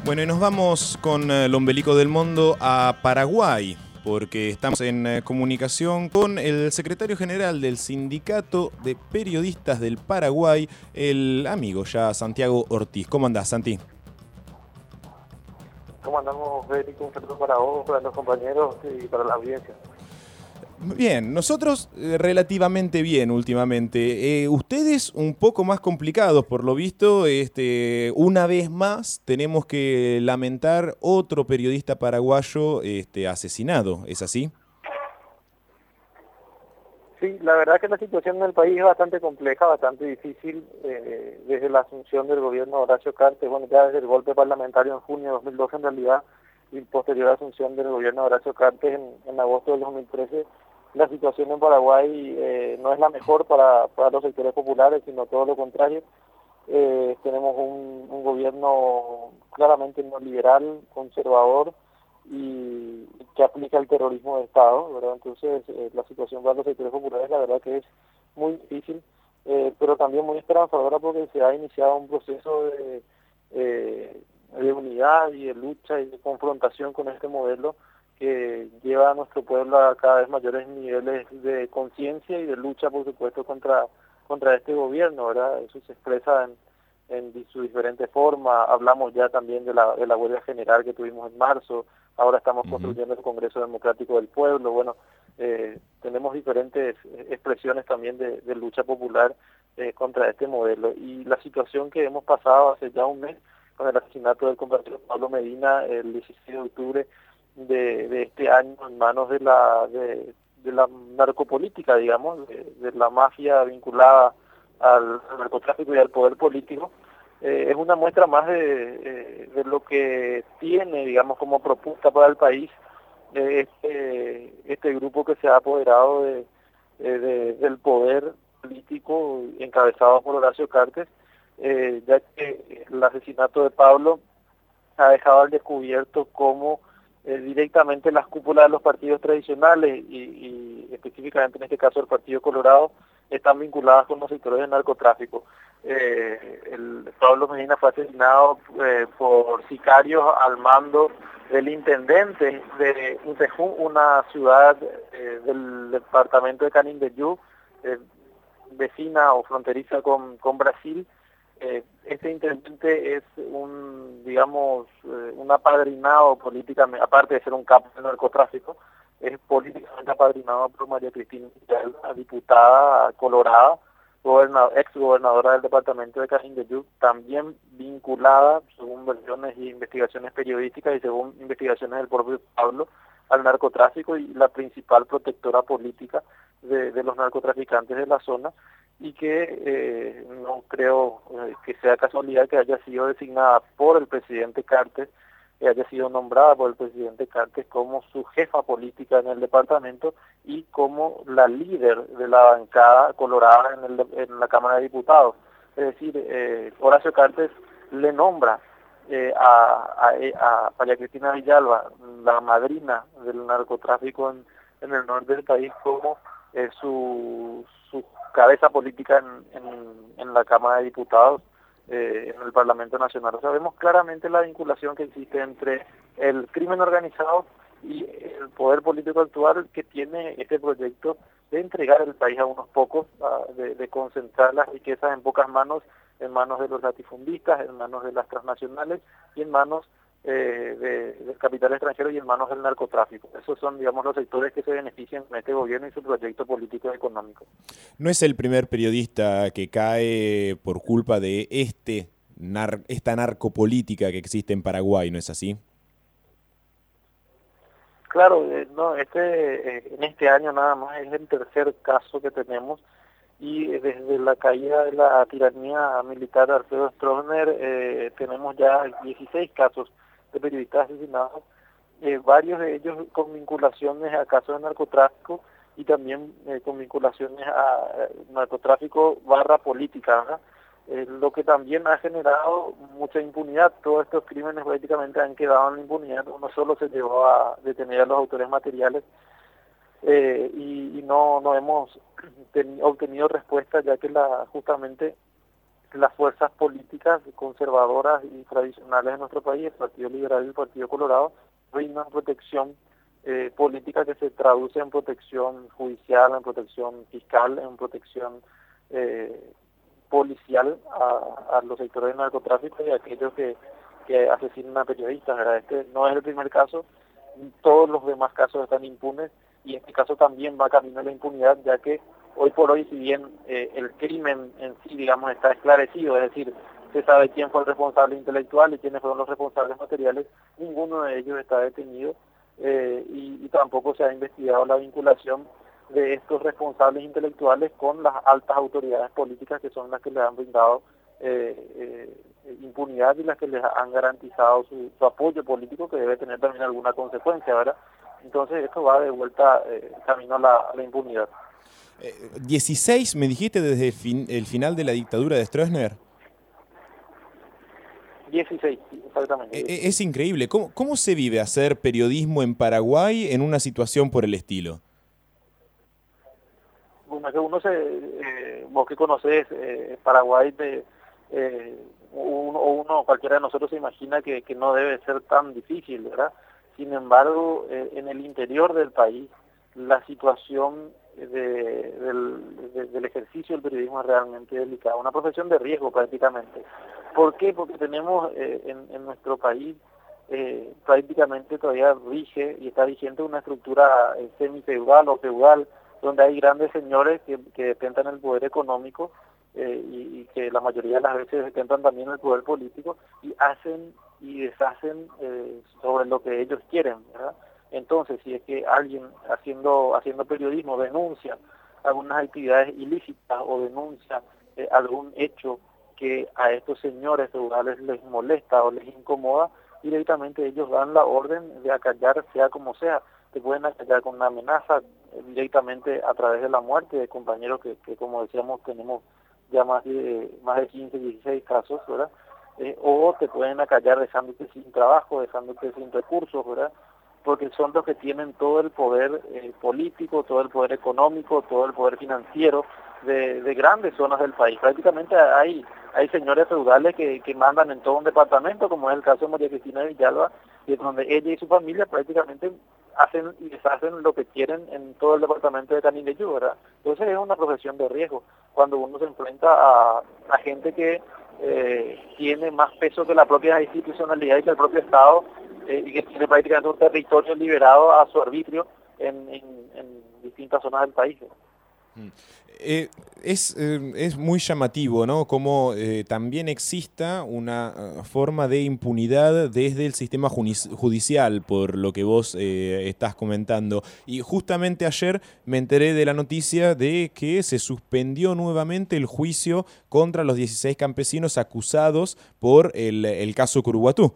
Bueno, y nos vamos con el ombelico del mundo a Paraguay, porque estamos en eh, comunicación con el secretario general del Sindicato de Periodistas del Paraguay, el amigo ya Santiago Ortiz. ¿Cómo andás, Santi? ¿Cómo andamos, Federico? Un saludo para vos, para los compañeros y para la audiencia. Bien, nosotros eh, relativamente bien últimamente. Eh, ustedes un poco más complicados, por lo visto. Este, una vez más tenemos que lamentar otro periodista paraguayo este, asesinado, ¿es así? Sí, la verdad que la situación en el país es bastante compleja, bastante difícil. Eh, desde la asunción del gobierno de Horacio Cartes, bueno, ya desde el golpe parlamentario en junio de dos mil doce en realidad, y posterior asunción del gobierno de Horacio Cartes en, en agosto del dos mil trece, la situación en Paraguay eh, no es la mejor para, para los sectores populares, sino todo lo contrario. Eh, tenemos un, un gobierno claramente neoliberal, conservador, y que aplica el terrorismo de Estado, ¿verdad? Entonces eh, la situación para los sectores populares la verdad que es muy difícil, eh, pero también muy esperanzadora porque se ha iniciado un proceso de, eh, de unidad y de lucha y de confrontación con este modelo que lleva a nuestro pueblo a cada vez mayores niveles de conciencia y de lucha, por supuesto, contra contra este gobierno, ¿verdad? Eso se expresa en, en sus diferentes formas. Hablamos ya también de la, de la huelga general que tuvimos en marzo, ahora estamos uh-huh. construyendo el Congreso Democrático del Pueblo. Bueno, eh, tenemos diferentes expresiones también de, de lucha popular eh, contra este modelo. Y la situación que hemos pasado hace ya un mes con el asesinato del compañero Pablo Medina el dieciséis de octubre de, de este año en manos de la de, de la narcopolítica, digamos, de, de la mafia vinculada al, al narcotráfico y al poder político, eh, es una muestra más de, eh, de lo que tiene, digamos, como propuesta para el país eh, este, este grupo que se ha apoderado de, de, de, del poder político encabezado por Horacio Cartes, eh, ya que el asesinato de Pablo ha dejado al descubierto cómo eh, directamente las cúpulas de los partidos tradicionales y, y específicamente en este caso el Partido Colorado están vinculadas con los sectores de narcotráfico. Eh, el Pablo Medina fue asesinado eh, por sicarios al mando del intendente de Intejún, una ciudad eh, del departamento de Canindeyú, eh, vecina o fronteriza con, con Brasil. Eh, este intendente es un, digamos, eh, un apadrinado políticamente, aparte de ser un capo del narcotráfico, es políticamente apadrinado por María Cristina Villalba, diputada colorada, gobernador, ex gobernadora del departamento de Canindeyú, también vinculada, según versiones y investigaciones periodísticas y según investigaciones del propio Pablo, al narcotráfico y la principal protectora política de, de los narcotraficantes de la zona, y que eh, no creo eh, que sea casualidad que haya sido designada por el presidente Cartes, que haya sido nombrada por el presidente Cartes como su jefa política en el departamento y como la líder de la bancada colorada en, el, en la Cámara de Diputados. Es decir, eh, Horacio Cartes le nombra eh, a, a, a María Cristina Villalba, la madrina del narcotráfico en, en el norte del país, como eh, su, su cabeza política en, en, en la Cámara de Diputados, eh, en el Parlamento Nacional. O sea, vemos claramente la vinculación que existe entre el crimen organizado y el poder político actual, que tiene este proyecto de entregar el país a unos pocos, a, de, de concentrar las riquezas en pocas manos, en manos de los latifundistas, en manos de las transnacionales y en manos eh, de, del capital extranjero y en manos del narcotráfico. Esos son, digamos, los sectores que se benefician con este gobierno y su proyecto político y económico. No es el primer periodista que cae por culpa de este nar esta narcopolítica que existe en Paraguay, ¿no es así? Claro, eh, no, este eh, en este año nada más es el tercer caso que tenemos, y eh, desde la caída de la tiranía militar de Alfredo Stroessner eh, tenemos ya dieciséis casos de periodistas asesinados, eh, varios de ellos con vinculaciones a casos de narcotráfico y también eh, con vinculaciones a eh, narcotráfico barra política, ¿verdad? Eh, lo que también ha generado mucha impunidad. Todos estos crímenes prácticamente han quedado en la impunidad. No solo se llevó a detener a los autores materiales eh, y, y no no hemos ten, obtenido respuesta, ya que la justamente las fuerzas políticas conservadoras y tradicionales de nuestro país, el Partido Liberal y el Partido Colorado, brindan protección eh, política que se traduce en protección judicial, en protección fiscal, en protección eh, policial a, a los sectores del narcotráfico y a aquellos que, que asesinan a periodistas, ¿verdad? Este no es el primer caso, todos los demás casos están impunes y este caso también va camino a la impunidad, ya que hoy por hoy, si bien eh, el crimen en sí, digamos, está esclarecido, es decir, se sabe quién fue el responsable intelectual y quiénes fueron los responsables materiales, ninguno de ellos está detenido eh, y, y tampoco se ha investigado la vinculación de estos responsables intelectuales con las altas autoridades políticas que son las que les han brindado eh, eh, impunidad y las que les han garantizado su, su apoyo político, que debe tener también alguna consecuencia, ¿verdad? Entonces esto va de vuelta eh, camino a la, a la impunidad. Eh, dieciséis, me dijiste, desde el, fin, el final de la dictadura de Stroessner. dieciséis, exactamente. Eh, es increíble. ¿Cómo, ¿Cómo se vive hacer periodismo en Paraguay en una situación por el estilo? Bueno, que uno se, eh, vos que conocés eh, Paraguay, de, eh, uno, o uno, cualquiera de nosotros se imagina que, que no debe ser tan difícil, ¿verdad? Sin embargo, eh, en el interior del país, la situación de, del, de, del ejercicio del periodismo es realmente delicada, una profesión de riesgo prácticamente. ¿Por qué? Porque tenemos eh, en, en nuestro país eh, prácticamente todavía rige y está vigente una estructura eh, semifeudal o feudal, donde hay grandes señores que, que detentan el poder económico eh, y, y que la mayoría de las veces detentan también el poder político y hacen y deshacen eh, sobre lo que ellos quieren, ¿verdad? Entonces, si es que alguien haciendo haciendo periodismo denuncia algunas actividades ilícitas o denuncia eh, algún hecho que a estos señores feudales les molesta o les incomoda, directamente ellos dan la orden de acallar, sea como sea. Te pueden acallar con una amenaza eh, directamente a través de la muerte de compañeros que, que como decíamos, tenemos ya más de, más de quince, dieciséis casos, ¿verdad? Eh, o te pueden acallar dejándote sin trabajo, dejándote sin recursos, ¿verdad? Porque son los que tienen todo el poder eh, político, todo el poder económico, todo el poder financiero de, de grandes zonas del país. Prácticamente hay hay señores feudales que, que mandan en todo un departamento, como es el caso de María Cristina de Villalba, y es donde ella y su familia prácticamente hacen y deshacen lo que quieren en todo el departamento de Canindeyú, ¿verdad? Entonces es una profesión de riesgo cuando uno se enfrenta a, a gente que eh, tiene más peso que la propia institucionalidad y que el propio Estado, eh, y que tiene prácticamente un territorio liberado a su arbitrio en, en, en distintas zonas del país, ¿verdad? Eh, es, eh, es muy llamativo, ¿no? Como eh, también exista una uh, forma de impunidad desde el sistema judicial, por lo que vos eh, estás comentando. Y justamente ayer me enteré de la noticia de que se suspendió nuevamente el juicio contra los dieciséis campesinos acusados por el, el caso Curuguatú.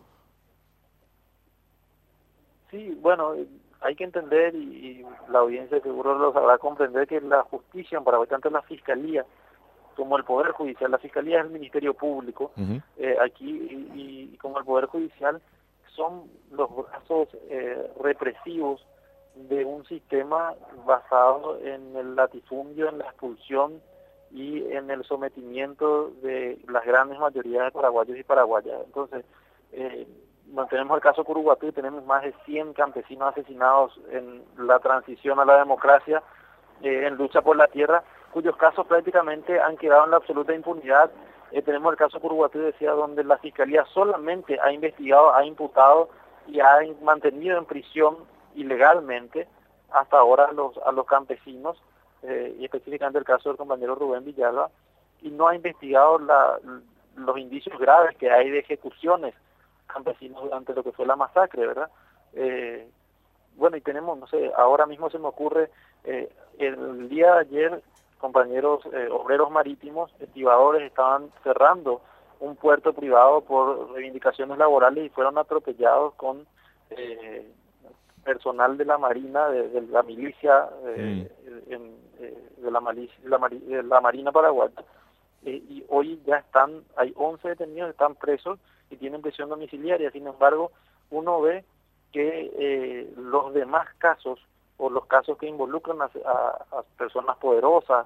Sí, bueno, hay que entender, y, y la audiencia seguro lo sabrá comprender, que la justicia en Paraguay, tanto la Fiscalía como el Poder Judicial, la Fiscalía es el Ministerio Público, uh-huh. eh, aquí, y, y como el Poder Judicial, son los brazos eh, represivos de un sistema basado en el latifundio, en la expulsión y en el sometimiento de las grandes mayorías de paraguayos y paraguayas. Entonces, eh, tenemos el caso Curuguatú, tenemos más de cien campesinos asesinados en la transición a la democracia, eh, en lucha por la tierra, cuyos casos prácticamente han quedado en la absoluta impunidad. Eh, tenemos el caso Curuguatú, decía, donde la Fiscalía solamente ha investigado, ha imputado y ha mantenido en prisión ilegalmente hasta ahora a los, a los campesinos, eh, y específicamente el caso del compañero Rubén Villalba, y no ha investigado la, los indicios graves que hay de ejecuciones campesinos durante lo que fue la masacre, ¿verdad? Eh, bueno, y tenemos, no sé, ahora mismo se me ocurre, eh, el día de ayer, compañeros eh, obreros marítimos, estibadores, estaban cerrando un puerto privado por reivindicaciones laborales y fueron atropellados con eh, personal de la Marina, de, de la milicia, eh, mm. en, eh, de, la milicia de, la, de la Marina paraguaya. Eh, y hoy ya están, hay once detenidos, están presos y tienen prisión domiciliaria. Sin embargo, uno ve que eh, los demás casos, o los casos que involucran a, a, a personas poderosas,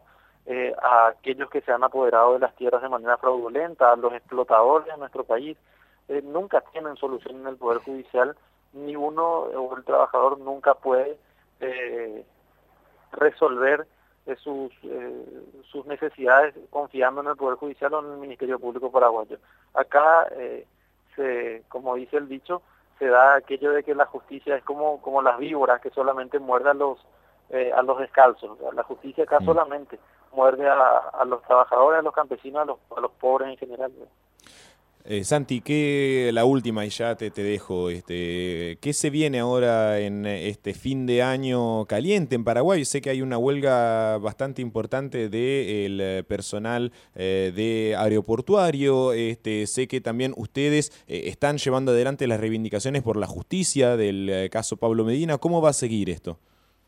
eh, a aquellos que se han apoderado de las tierras de manera fraudulenta, a los explotadores de nuestro país. Eh, nunca tienen solución en el Poder Judicial, ni uno o el trabajador nunca puede eh, resolver eh, sus, eh, sus necesidades confiando en el Poder Judicial o en el Ministerio Público paraguayo. Acá, eh, se, como dice el dicho, se da aquello de que la justicia es como, como las víboras que solamente muerde a los, eh, a los descalzos. O sea, la justicia acá mm. solamente muerde a, a los trabajadores, a los campesinos, a los, a los pobres en general. Eh, Santi, ¿qué, la última y ya te, te dejo, este, ¿qué se viene ahora en este fin de año caliente en Paraguay? Sé que hay una huelga bastante importante del personal eh, de aeroportuario, este, sé que también ustedes eh, están llevando adelante las reivindicaciones por la justicia del eh, caso Pablo Medina. ¿Cómo va a seguir esto?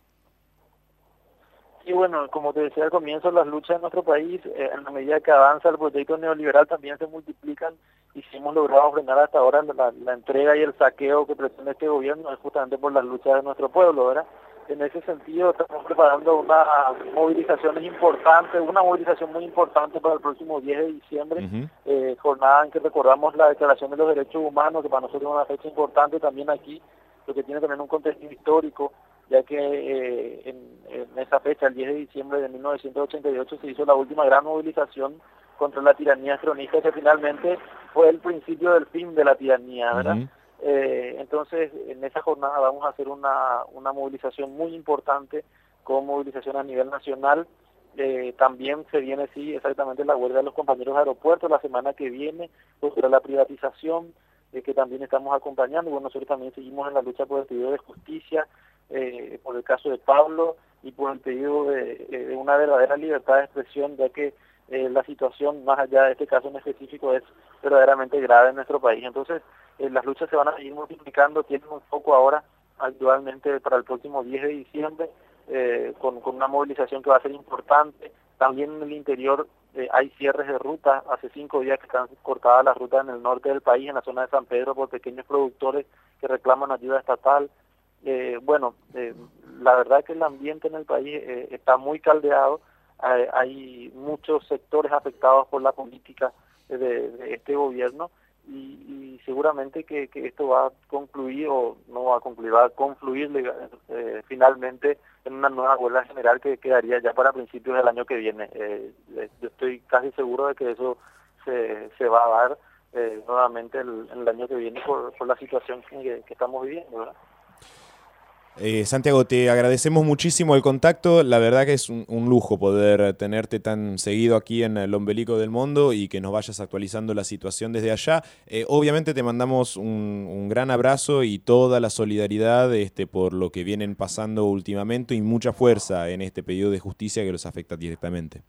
Y bueno, como te decía al comienzo, las luchas en nuestro país, eh, en la medida que avanza el proyecto neoliberal, también se multiplican, y si hemos logrado frenar hasta ahora la, la entrega y el saqueo que pretende este gobierno, es justamente por las luchas de nuestro pueblo, ¿verdad? En ese sentido, estamos preparando una movilización importante, una movilización muy importante para el próximo diez de diciembre, uh-huh. eh, jornada en que recordamos la Declaración de los Derechos Humanos, que para nosotros es una fecha importante también aquí, porque tiene también un contexto histórico, ya que eh, en, en esa fecha, el diez de diciembre de mil novecientos ochenta y ocho, se hizo la última gran movilización contra la tiranía estronista, que finalmente fue el principio del fin de la tiranía, ¿verdad? Uh-huh. Eh, entonces, en esa jornada vamos a hacer una, una movilización muy importante, con movilización a nivel nacional. Eh, también se viene, sí, exactamente la huelga de los compañeros de aeropuertos la semana que viene, contra la privatización, eh, que también estamos acompañando. Bueno, nosotros también seguimos en la lucha por el pedido de justicia, Eh, por el caso de Pablo y por el pedido de, de una verdadera libertad de expresión, ya que eh, la situación, más allá de este caso en específico, es verdaderamente grave en nuestro país. Entonces, eh, las luchas se van a seguir multiplicando, tienen un foco ahora actualmente para el próximo diez de diciembre, eh, con, con una movilización que va a ser importante. También en el interior eh, hay cierres de ruta, hace cinco días que están cortadas las rutas en el norte del país, en la zona de San Pedro, por pequeños productores que reclaman ayuda estatal. Eh, bueno, eh, la verdad que el ambiente en el país eh, está muy caldeado, hay, hay muchos sectores afectados por la política de, de este gobierno y, y seguramente que, que esto va a concluir, o no va a concluir, va a confluir eh, finalmente en una nueva huelga general que quedaría ya para principios del año que viene. Eh, yo estoy casi seguro de que eso se, se va a dar eh, nuevamente el, el año que viene por, por la situación que, que estamos viviendo, ¿verdad? Eh, Santiago, te agradecemos muchísimo el contacto, la verdad que es un, un lujo poder tenerte tan seguido aquí en el Ombelico del Mundo y que nos vayas actualizando la situación desde allá. Eh, obviamente te mandamos un, un gran abrazo y toda la solidaridad este, por lo que vienen pasando últimamente y mucha fuerza en este pedido de justicia que los afecta directamente.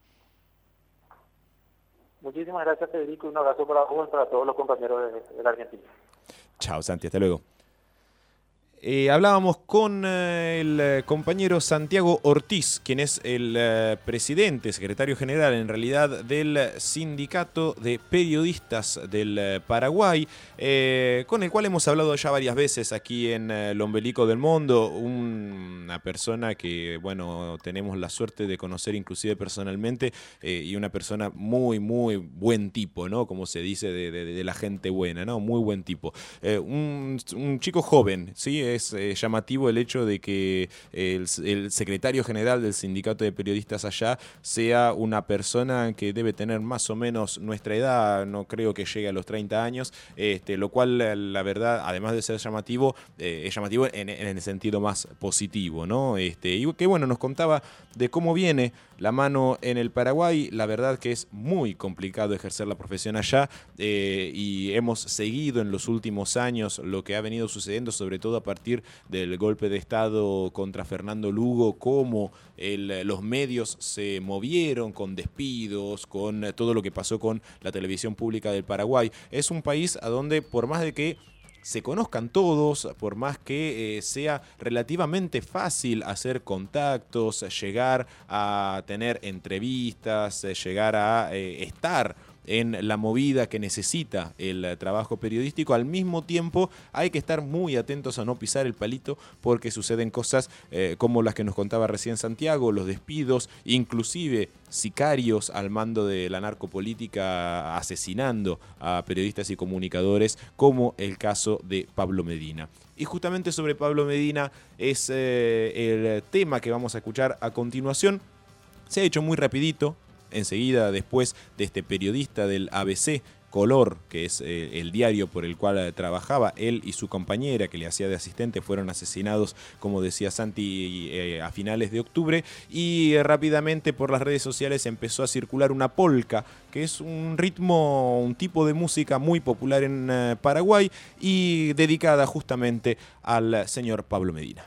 Muchísimas gracias, Federico, y un abrazo para vos y para todos los compañeros de, de la Argentina. Chao, Santi, hasta luego. Eh, hablábamos con eh, el eh, compañero Santiago Ortiz, quien es el eh, presidente, secretario general en realidad del Sindicato de Periodistas del eh, Paraguay, eh, con el cual hemos hablado ya varias veces aquí en eh, el Ombelico del Mundo, un, una persona que, bueno, tenemos la suerte de conocer inclusive personalmente eh, y una persona muy, muy buen tipo, ¿no? Como se dice de, de, de la gente buena, ¿no? Muy buen tipo. Eh, un, un chico joven, ¿sí? Es eh, llamativo el hecho de que el, el secretario general del Sindicato de Periodistas allá sea una persona que debe tener más o menos nuestra edad, no creo que llegue a los treinta años, este, lo cual la verdad, además de ser llamativo, eh, es llamativo en, en el sentido más positivo, ¿no? Este, y que bueno, nos contaba de cómo viene la mano en el Paraguay. La verdad que es muy complicado ejercer la profesión allá eh, y hemos seguido en los últimos años lo que ha venido sucediendo, sobre todo a partir del golpe de Estado contra Fernando Lugo, cómo el, los medios se movieron con despidos, con todo lo que pasó con la televisión pública del Paraguay. Es un país a donde, por más de que se conozcan todos, por más que eh, sea relativamente fácil hacer contactos, llegar a tener entrevistas, llegar a eh, estar en la movida que necesita el trabajo periodístico. Al mismo tiempo hay que estar muy atentos a no pisar el palito, porque suceden cosas eh, como las que nos contaba recién Santiago, los despidos, inclusive sicarios al mando de la narcopolítica asesinando a periodistas y comunicadores, como el caso de Pablo Medina. Y justamente sobre Pablo Medina es eh, el tema que vamos a escuchar a continuación. Se ha hecho muy rapidito, enseguida después de este periodista del A B C, Color, que es eh, el diario por el cual eh, trabajaba, él y su compañera que le hacía de asistente fueron asesinados, como decía Santi, eh, a finales de octubre, y eh, rápidamente por las redes sociales empezó a circular una polka, que es un ritmo, un tipo de música muy popular en eh, Paraguay y dedicada justamente al señor Pablo Medina.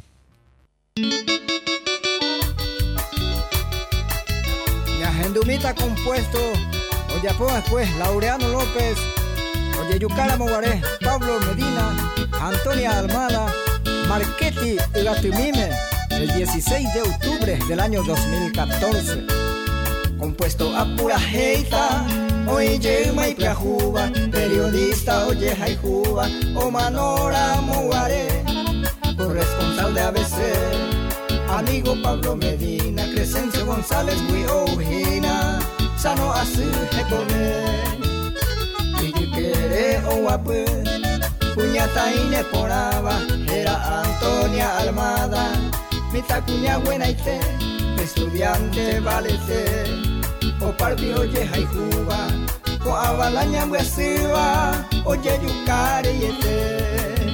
Yajendumita compuesto, Oyapo después, Laureano López, Oye Yucara Moguaré, Pablo Medina, Antonia Almada, Marchetti y Gatumime, el dieciséis de octubre del año dos mil catorce. Compuesto a pura jeita, oye Maipia Juba, periodista oye Jaijuba, o Manora Moguaré, corresponsal de A B C, amigo Pablo Medina, Crescencio González, Gui Ojina, Sano así he comer, y yo quiere o guape, puñata ineporaba, era Antonia Almada, mi tacuña buena y te, estudiante vale ser, o parbi oye Jaijuba, o avalaña huesiva, oye yucare y este.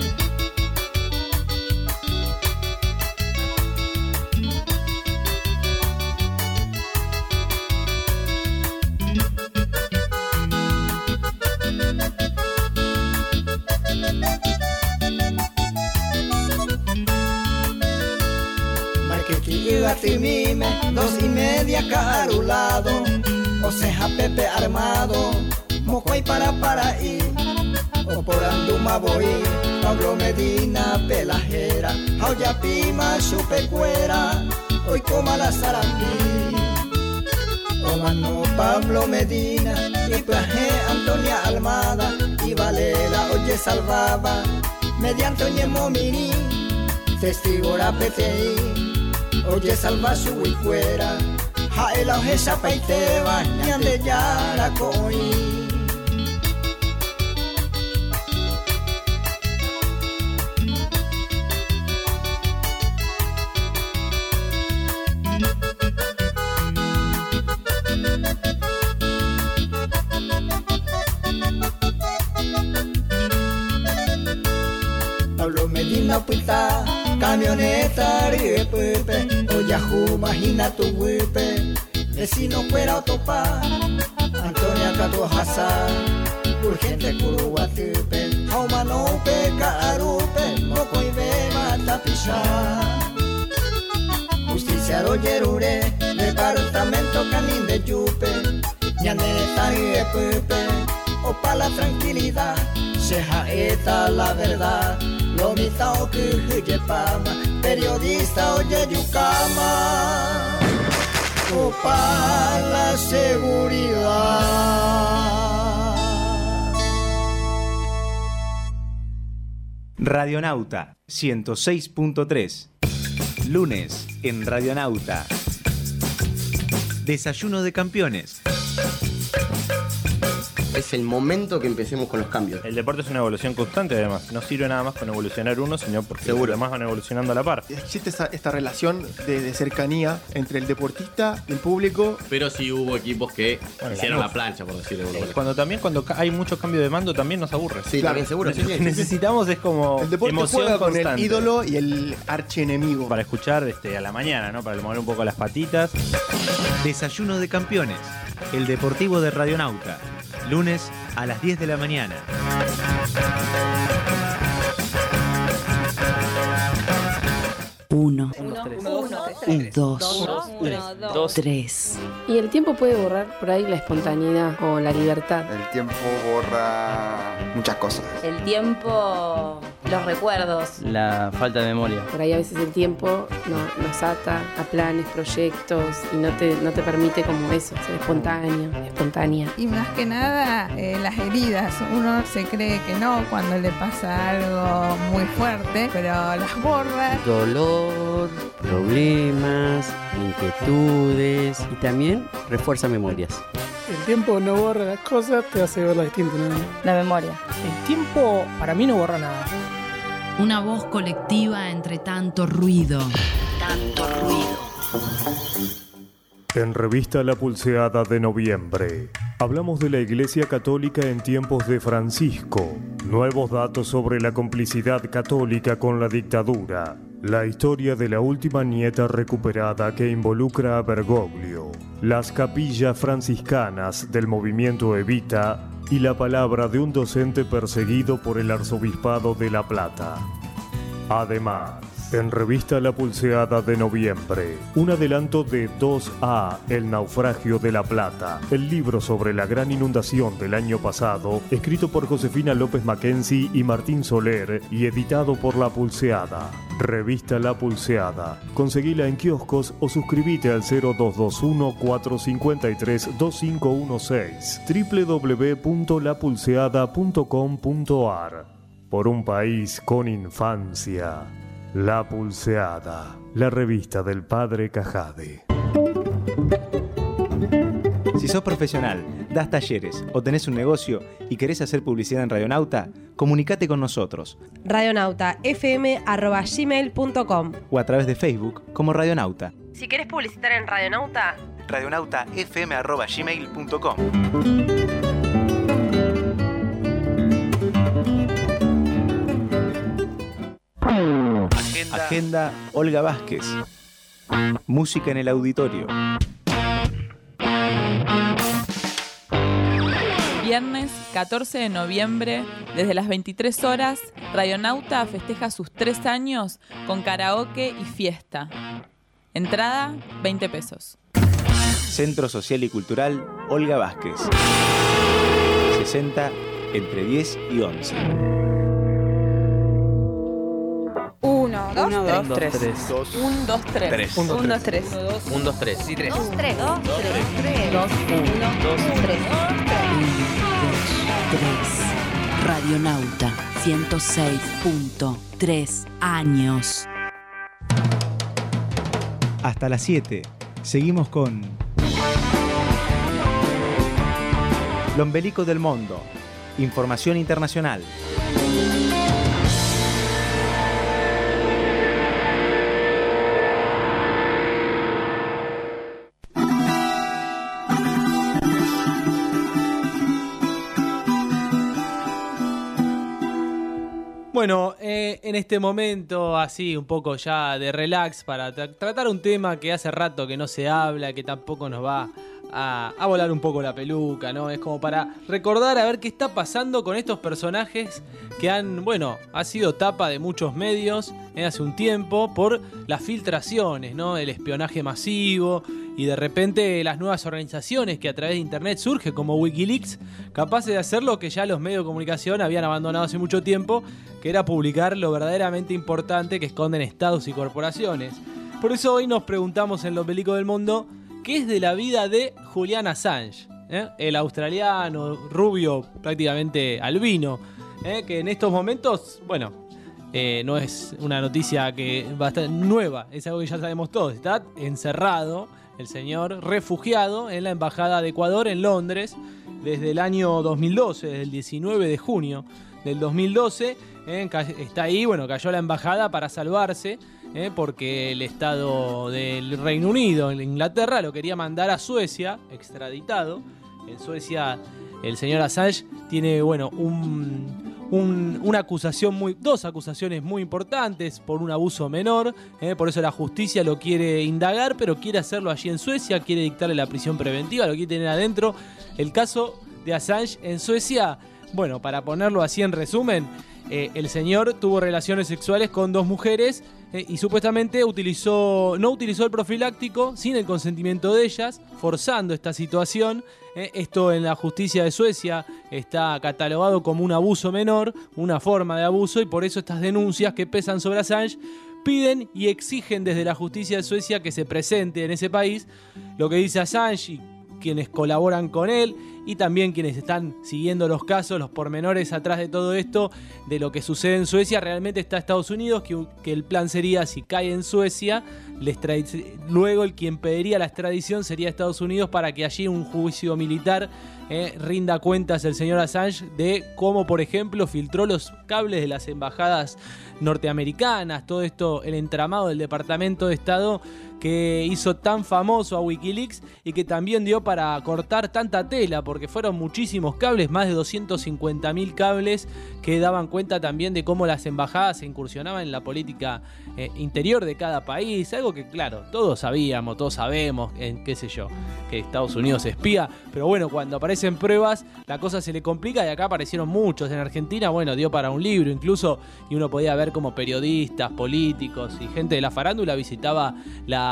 Timime, dos y media carulado, o ceja Pepe armado, mocoy para para ir, o por Anduma voy, Pablo Medina pelajera, auya pima chupecuera, hoy coma la zarambí, o mano Pablo Medina, y plaje Antonia Almada, y Valela oye salvaba, mediante oye momini, testigo la P T I. Oye salva su y fuera, jaela oje chapaiteba, ñande yara coi. Pablo Medina puita, camioneta ríe pepe, oyahu imagina tu huepe, vecino fuera autopa, Antonia Cato Hazar, urgente curuguatepe, jaumano peca arupe, moco y beba tapisha. Justiciaro yerure, departamento canin de yupe, ñaneta ríe pepe, o pa la tranquilidad, seja esta la verdad. Lo mitao que Juyepama, periodista oye Yucama, o para la seguridad. Radionauta ciento seis punto tres. Lunes en Radionauta. Desayuno de campeones. Es el momento que empecemos con los cambios. El deporte es una evolución constante, además. No sirve nada más con evolucionar uno, sino porque Seguro. los demás van evolucionando a la par. Existe esta, esta relación de, de cercanía entre el deportista y el público. Pero sí hubo equipos que Bueno, hicieron la- la plancha, por decirlo de alguna manera. Cuando también cuando ca- hay mucho cambio de mando también nos aburre. Sí, también seguro. Sí, Lo sí, que sí. necesitamos es como El deporte emoción juega con constante. el ídolo y el archienemigo. Para escuchar este, a la mañana, ¿no? Para mover un poco las patitas. Desayuno de campeones. El deportivo de Radionauta. Lunes a las diez de la mañana. Uno. Uno, uno, dos, tres. Un, dos, Dos, un, dos. tres. Y el tiempo puede borrar por ahí la espontaneidad o la libertad. El tiempo borra muchas cosas. El tiempo, los recuerdos. La falta de memoria. Por ahí a veces el tiempo no, nos ata a planes, proyectos y no te, no te permite como eso, ser espontáneo, espontánea. Y más que nada, eh, las heridas. Uno se cree que no cuando le pasa algo muy fuerte, pero las borra. Dolor, problemas, inquietudes y también refuerza memorias. El tiempo no borra las cosas, te hace verlas distinto, ¿no? La memoria. El tiempo para mí no borra nada. Una voz colectiva entre tanto ruido. Tanto ruido. En Revista La Pulseada de noviembre, hablamos de la Iglesia Católica en tiempos de Francisco, nuevos datos sobre la complicidad católica con la dictadura, la historia de la última nieta recuperada que involucra a Bergoglio, las capillas franciscanas del movimiento Evita y la palabra de un docente perseguido por el Arzobispado de La Plata. Además, en Revista La Pulseada de noviembre, un adelanto de dos A, El naufragio de La Plata, el libro sobre la gran inundación del año pasado, escrito por Josefina López Mackenzie y Martín Soler y editado por La Pulseada. Revista La Pulseada. Conseguila en kioscos o suscríbete al cero dos dos uno, cuatro cinco tres, dos cinco uno seis, doble u doble u doble u punto la pulseada punto com punto a r. Por un país con infancia. La Pulseada, la revista del padre Cajade. Si sos profesional, das talleres o tenés un negocio y querés hacer publicidad en Radionauta, comunicate con nosotros. radionauta f m arroba gmail punto com O a través de Facebook como Radionauta. Si querés publicitar en Radionauta, radionauta f m arroba gmail punto com. Agenda. Agenda Olga Vázquez. Música en el auditorio. Viernes catorce de noviembre, desde las veintitrés horas, Radionauta festeja sus tres años con karaoke y fiesta. Entrada, veinte pesos. Centro Social y Cultural Olga Vázquez. sesenta entre diez y once. Uno, dos, Uno, tres. dos, tres. tres. Dos. Un, dos, tres. Tres. Un, dos, tres. Un, dos, Un, dos, tres. Sí, tres. dos, tres, dos, tres, tres, dos, uno, dos, tres, tres. Radionauta ciento seis punto tres años. Hasta las siete. Seguimos con L'Ombelico del Mondo. Información internacional. Bueno, eh, en este momento así un poco ya de relax para tra- tratar un tema que hace rato que no se habla, que tampoco nos va a, a volar un poco la peluca, ¿no? Es como para recordar a ver qué está pasando con estos personajes que han, bueno, ha sido tapa de muchos medios eh, hace un tiempo por las filtraciones, ¿no? El espionaje masivo y de repente las nuevas organizaciones que a través de internet surge como Wikileaks, capaces de hacer lo que ya los medios de comunicación habían abandonado hace mucho tiempo, que era publicar lo verdaderamente importante que esconden estados y corporaciones. Por eso hoy nos preguntamos en L'Ombelico del Mundo qué es de la vida de Julian Assange, ¿eh? El australiano, rubio, prácticamente albino, ¿eh? Que en estos momentos, bueno, eh, no es una noticia que bastante nueva, es algo que ya sabemos todos, está encerrado el señor, refugiado en la Embajada de Ecuador en Londres desde el año dos mil doce, desde el diecinueve de junio del dos mil doce, eh, está ahí, bueno, cayó a la embajada para salvarse, eh, porque el Estado del Reino Unido, en Inglaterra, lo quería mandar a Suecia, extraditado. En Suecia el señor Assange tiene, bueno, un... Un, una acusación muy, dos acusaciones muy importantes por un abuso menor, eh, por eso la justicia lo quiere indagar, pero quiere hacerlo allí en Suecia, quiere dictarle la prisión preventiva, lo quiere tener adentro. El caso de Assange en Suecia, bueno, para ponerlo así en resumen, eh, el señor tuvo relaciones sexuales con dos mujeres eh, y supuestamente utilizó, no utilizó el profiláctico sin el consentimiento de ellas, forzando esta situación. Eh, esto en la justicia de Suecia está catalogado como un abuso menor, una forma de abuso, y por eso estas denuncias que pesan sobre Assange piden y exigen desde la justicia de Suecia que se presente en ese país lo que dice Assange y quienes colaboran con él, y también quienes están siguiendo los casos, los pormenores atrás de todo esto, de lo que sucede en Suecia. Realmente está Estados Unidos, que, que el plan sería, si cae en Suecia, la luego el quien pediría la extradición sería Estados Unidos, para que allí un juicio militar eh, rinda cuentas el señor Assange de cómo, por ejemplo, filtró los cables de las embajadas norteamericanas, todo esto, el entramado del Departamento de Estado que hizo tan famoso a Wikileaks y que también dio para cortar tanta tela, porque fueron muchísimos cables, más de doscientos cincuenta mil cables, que daban cuenta también de cómo las embajadas se incursionaban en la política eh, interior de cada país, algo que claro, todos sabíamos, todos sabemos, en qué sé yo, que Estados Unidos espía, pero bueno, cuando aparecen pruebas la cosa se le complica, y acá aparecieron muchos. En Argentina, bueno, dio para un libro incluso, y uno podía ver como periodistas, políticos y gente de la farándula visitaba la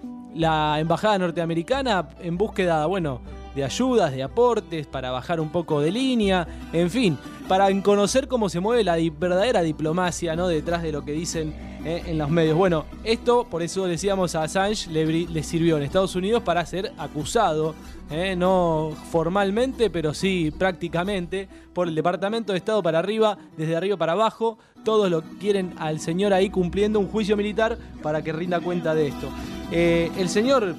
la embajada norteamericana en búsqueda, bueno, de ayudas, de aportes, para bajar un poco de línea, en fin, para conocer cómo se mueve la di- verdadera diplomacia, ¿no?, detrás de lo que dicen eh, en los medios. Bueno, esto, por eso decíamos, a Assange le, bri- le sirvió en Estados Unidos para ser acusado, eh, no formalmente, pero sí prácticamente, por el Departamento de Estado para arriba, desde arriba para abajo. Todos lo quieren al señor ahí cumpliendo un juicio militar para que rinda cuenta de esto. Eh, el señor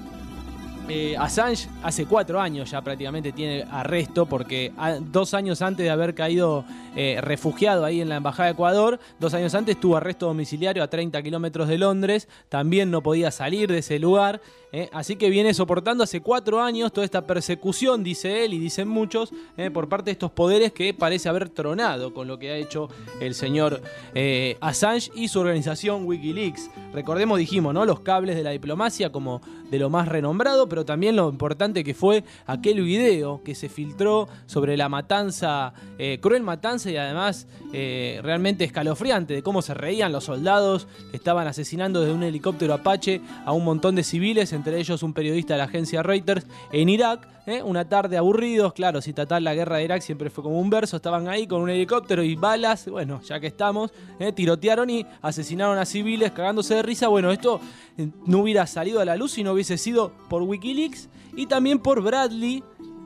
eh, Assange hace cuatro años ya prácticamente tiene arresto, porque a, dos años antes de haber caído eh, refugiado ahí en la Embajada de Ecuador, dos años antes tuvo arresto domiciliario a treinta kilómetros de Londres, también no podía salir de ese lugar, eh, así que viene soportando hace cuatro años toda esta persecución, dice él y dicen muchos, eh, por parte de estos poderes que parece haber tronado con lo que ha hecho el señor eh, Assange y su organización Wikileaks. Recordemos, dijimos, ¿no?, los cables de la diplomacia como de lo más renombrado, pero también lo importante que fue aquel video que se filtró sobre la matanza, eh, cruel matanza, y además eh, realmente escalofriante, de cómo se reían los soldados que estaban asesinando desde un helicóptero Apache a un montón de civiles, entre ellos un periodista de la agencia Reuters, en Irak. ¿Eh? Una tarde aburridos, claro, si tratar la guerra de Irak siempre fue como un verso, estaban ahí con un helicóptero y balas, bueno, ya que estamos, ¿eh? tirotearon y asesinaron a civiles cagándose de risa. Bueno, esto no hubiera salido a la luz si no hubiese sido por Wikileaks y también por Bradley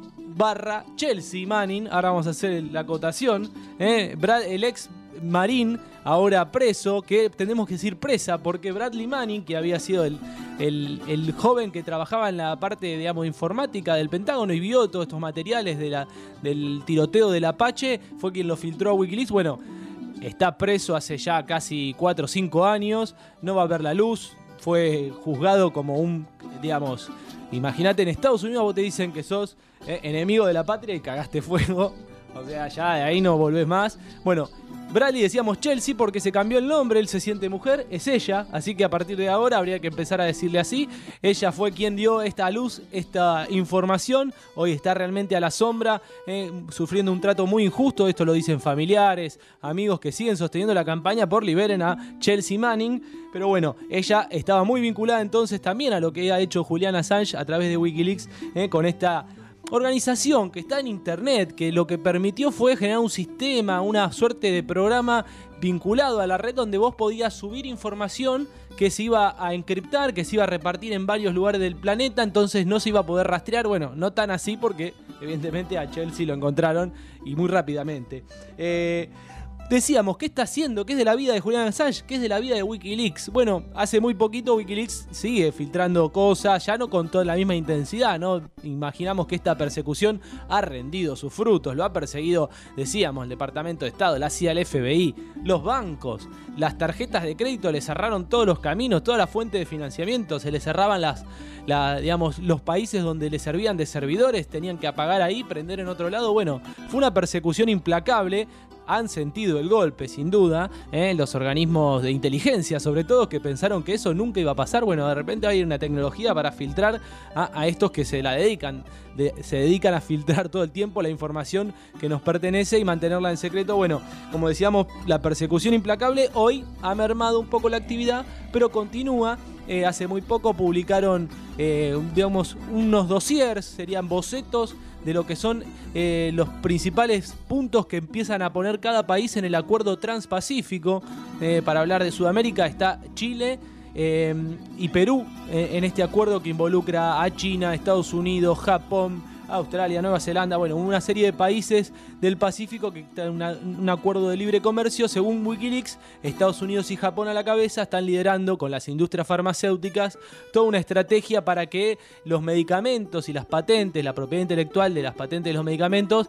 barra Chelsea Manning. Ahora vamos a hacer la acotación, ¿eh? Brad, el ex marín, ahora preso, que tenemos que decir presa, porque Bradley Manning, que había sido el, el, el joven que trabajaba en la parte, digamos, informática del Pentágono y vio todos estos materiales de la, del tiroteo del Apache, fue quien lo filtró a Wikileaks. Bueno, está preso hace ya casi cuatro o cinco años, no va a ver la luz, fue juzgado como un, digamos, imagínate, en Estados Unidos vos te dicen que sos eh, enemigo de la patria y cagaste fuego, o sea, ya de ahí no volvés más. Bueno, Bradley, decíamos Chelsea porque se cambió el nombre, él se siente mujer, es ella, así que a partir de ahora habría que empezar a decirle así. Ella fue quien dio esta luz, esta información, hoy está realmente a la sombra, eh, sufriendo un trato muy injusto, esto lo dicen familiares, amigos que siguen sosteniendo la campaña por liberen a Chelsea Manning, pero bueno, ella estaba muy vinculada entonces también a lo que ha hecho Julian Assange a través de Wikileaks, eh, con esta organización que está en internet, que lo que permitió fue generar un sistema, una suerte de programa vinculado a la red donde vos podías subir información que se iba a encriptar, que se iba a repartir en varios lugares del planeta, entonces no se iba a poder rastrear. Bueno, no tan así porque evidentemente a Chelsea lo encontraron y muy rápidamente. Eh... Decíamos, ¿qué está haciendo? ¿Qué es de la vida de Julian Assange? ¿Qué es de la vida de Wikileaks? Bueno, hace muy poquito Wikileaks sigue filtrando cosas, ya no con toda la misma intensidad, ¿no? Imaginamos que esta persecución ha rendido sus frutos, lo ha perseguido, decíamos, el Departamento de Estado, la C I A, el F B I, los bancos, las tarjetas de crédito le cerraron todos los caminos, toda la fuente de financiamiento, se le cerraban las, la, digamos, los países donde le servían de servidores, tenían que apagar ahí, prender en otro lado. Bueno, fue una persecución implacable. han sentido el golpe, sin duda, ¿eh? Los organismos de inteligencia, sobre todo, que pensaron que eso nunca iba a pasar. Bueno, de repente hay una tecnología para filtrar a, a estos que se la dedican, de, se dedican a filtrar todo el tiempo la información que nos pertenece y mantenerla en secreto. Bueno, como decíamos, la persecución implacable hoy ha mermado un poco la actividad, pero continúa. Eh, hace muy poco publicaron, eh, digamos, unos dossiers, serían bocetos de lo que son eh, los principales puntos que empiezan a poner cada país en el acuerdo transpacífico. Eh, para hablar de Sudamérica está Chile eh, y Perú eh, en este acuerdo que involucra a China, Estados Unidos, Japón, Australia, Nueva Zelanda, bueno, una serie de países del Pacífico que están en un acuerdo de libre comercio. Según Wikileaks, Estados Unidos y Japón a la cabeza están liderando con las industrias farmacéuticas toda una estrategia para que los medicamentos y las patentes, la propiedad intelectual de las patentes de los medicamentos,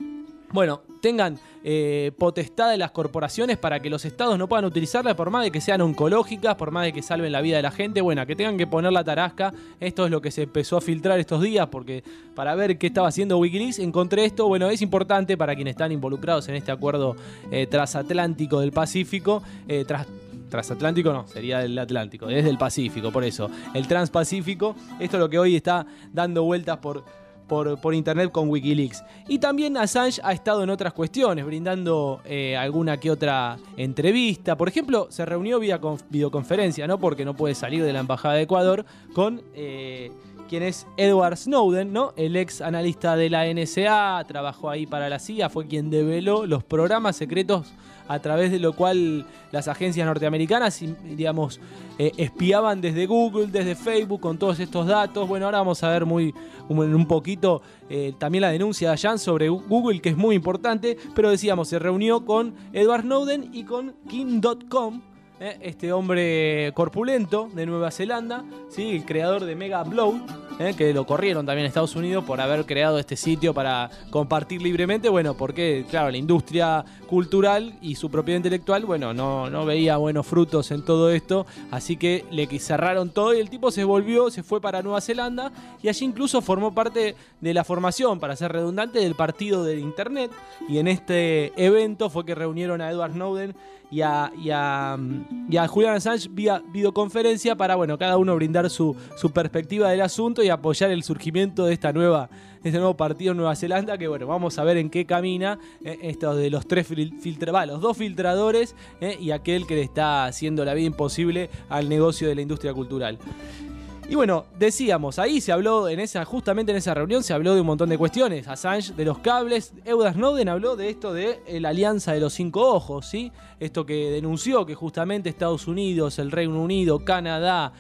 bueno, tengan eh, potestad de las corporaciones para que los estados no puedan utilizarlas, por más de que sean oncológicas, por más de que salven la vida de la gente, bueno, que tengan que poner la tarasca. Esto es lo que se empezó a filtrar estos días, porque para ver qué estaba haciendo Wikileaks encontré esto. Bueno, es importante para quienes están involucrados en este acuerdo eh, transatlántico del Pacífico, eh, tras transatlántico no, sería el Atlántico, desde el Pacífico, por eso, el Transpacífico. Esto es lo que hoy está dando vueltas por... Por, por internet con Wikileaks. Y también Assange ha estado en otras cuestiones, brindando eh, alguna que otra entrevista. Por ejemplo, se reunió vía conf- videoconferencia, ¿no? Porque no puede salir de la Embajada de Ecuador, con eh, quien es Edward Snowden, ¿no? El ex analista de la N S A, trabajó ahí para la C I A, fue quien develó los programas secretos a través de lo cual las agencias norteamericanas, digamos, eh, espiaban desde Google, desde Facebook, con todos estos datos. Bueno, ahora vamos a ver muy un, un poquito eh, también la denuncia de Allan sobre Google, que es muy importante, pero decíamos, se reunió con Edward Snowden y con Kim punto com, eh, este hombre corpulento de Nueva Zelanda, ¿sí? El creador de Mega Upload, eh, que lo corrieron también en Estados Unidos por haber creado este sitio para compartir libremente. Bueno, porque, claro, la industria cultural y su propiedad intelectual, bueno, no, no veía buenos frutos en todo esto, así que le cerraron todo y el tipo se volvió, se fue para Nueva Zelanda y allí incluso formó parte de la formación, para ser redundante, del partido del Internet. Y en este evento fue que reunieron a Edward Snowden y a, y a, y a Julian Assange vía videoconferencia para, bueno, cada uno brindar su, su perspectiva del asunto y apoyar el surgimiento de esta nueva, de este nuevo partido en Nueva Zelanda, que, bueno, vamos a ver en qué camina eh, esto de los tres filtra, va, los dos filtradores eh, y aquel que le está haciendo la vida imposible al negocio de la industria cultural. Y bueno, decíamos, ahí se habló, en esa, justamente en esa reunión se habló de un montón de cuestiones. Assange de los cables, Edward Snowden habló de esto de la alianza de los cinco ojos, ¿sí? Esto que denunció que justamente Estados Unidos, el Reino Unido, Canadá,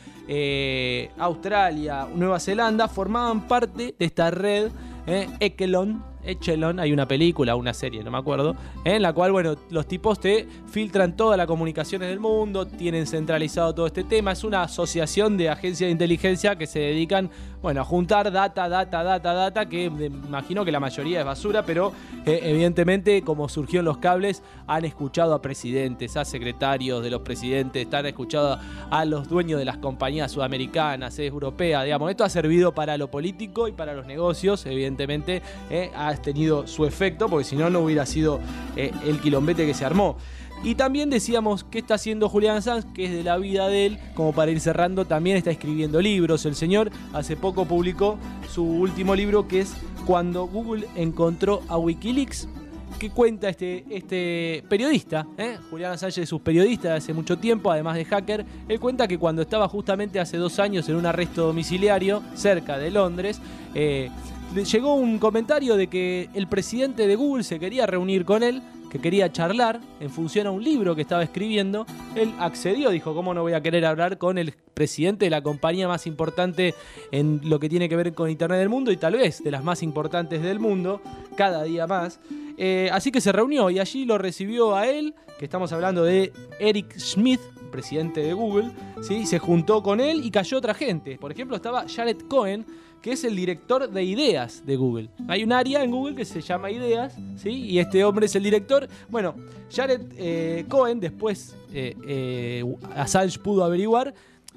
eh, Australia, Nueva Zelanda formaban parte de esta red, eh, Echelon, Echelon, hay una película, una serie, no me acuerdo, en la cual, bueno, los tipos te filtran todas las comunicaciones del mundo, tienen centralizado todo este tema. Es una asociación de agencias de inteligencia que se dedican, bueno, a juntar data, data, data, data, que me imagino que la mayoría es basura, pero eh, evidentemente, como surgió en los cables, han escuchado a presidentes, a secretarios de los presidentes, han escuchado a los dueños de las compañías sudamericanas, eh, europeas, digamos. Esto ha servido para lo político y para los negocios, evidentemente, eh, ha tenido su efecto, porque si no, no hubiera sido eh, el quilombete que se armó. Y también decíamos qué está haciendo Julian Assange, que es de la vida de él, como para ir cerrando. También está escribiendo libros. El señor hace poco publicó su último libro, que es Cuando Google encontró a Wikileaks, que cuenta este, este periodista, ¿eh? Julian Assange es un periodista de hace mucho tiempo, además de hacker. Él cuenta que cuando estaba justamente hace dos años en un arresto domiciliario cerca de Londres, eh, llegó un comentario de que el presidente de Google se quería reunir con él, que quería charlar en función a un libro que estaba escribiendo. Él accedió, dijo, ¿cómo no voy a querer hablar con el presidente de la compañía más importante en lo que tiene que ver con Internet del mundo, y tal vez de las más importantes del mundo, cada día más? Eh, así que se reunió y allí lo recibió a él, que estamos hablando de Eric Schmidt, presidente de Google, ¿sí? Se juntó con él y cayó otra gente. Por ejemplo, estaba Jared Cohen, que es el director de ideas de Google. Hay un área en Google que se llama ideas, ¿sí? Y este hombre es el director. Bueno, Jared eh, Cohen, después eh, eh, Assange pudo averiguar,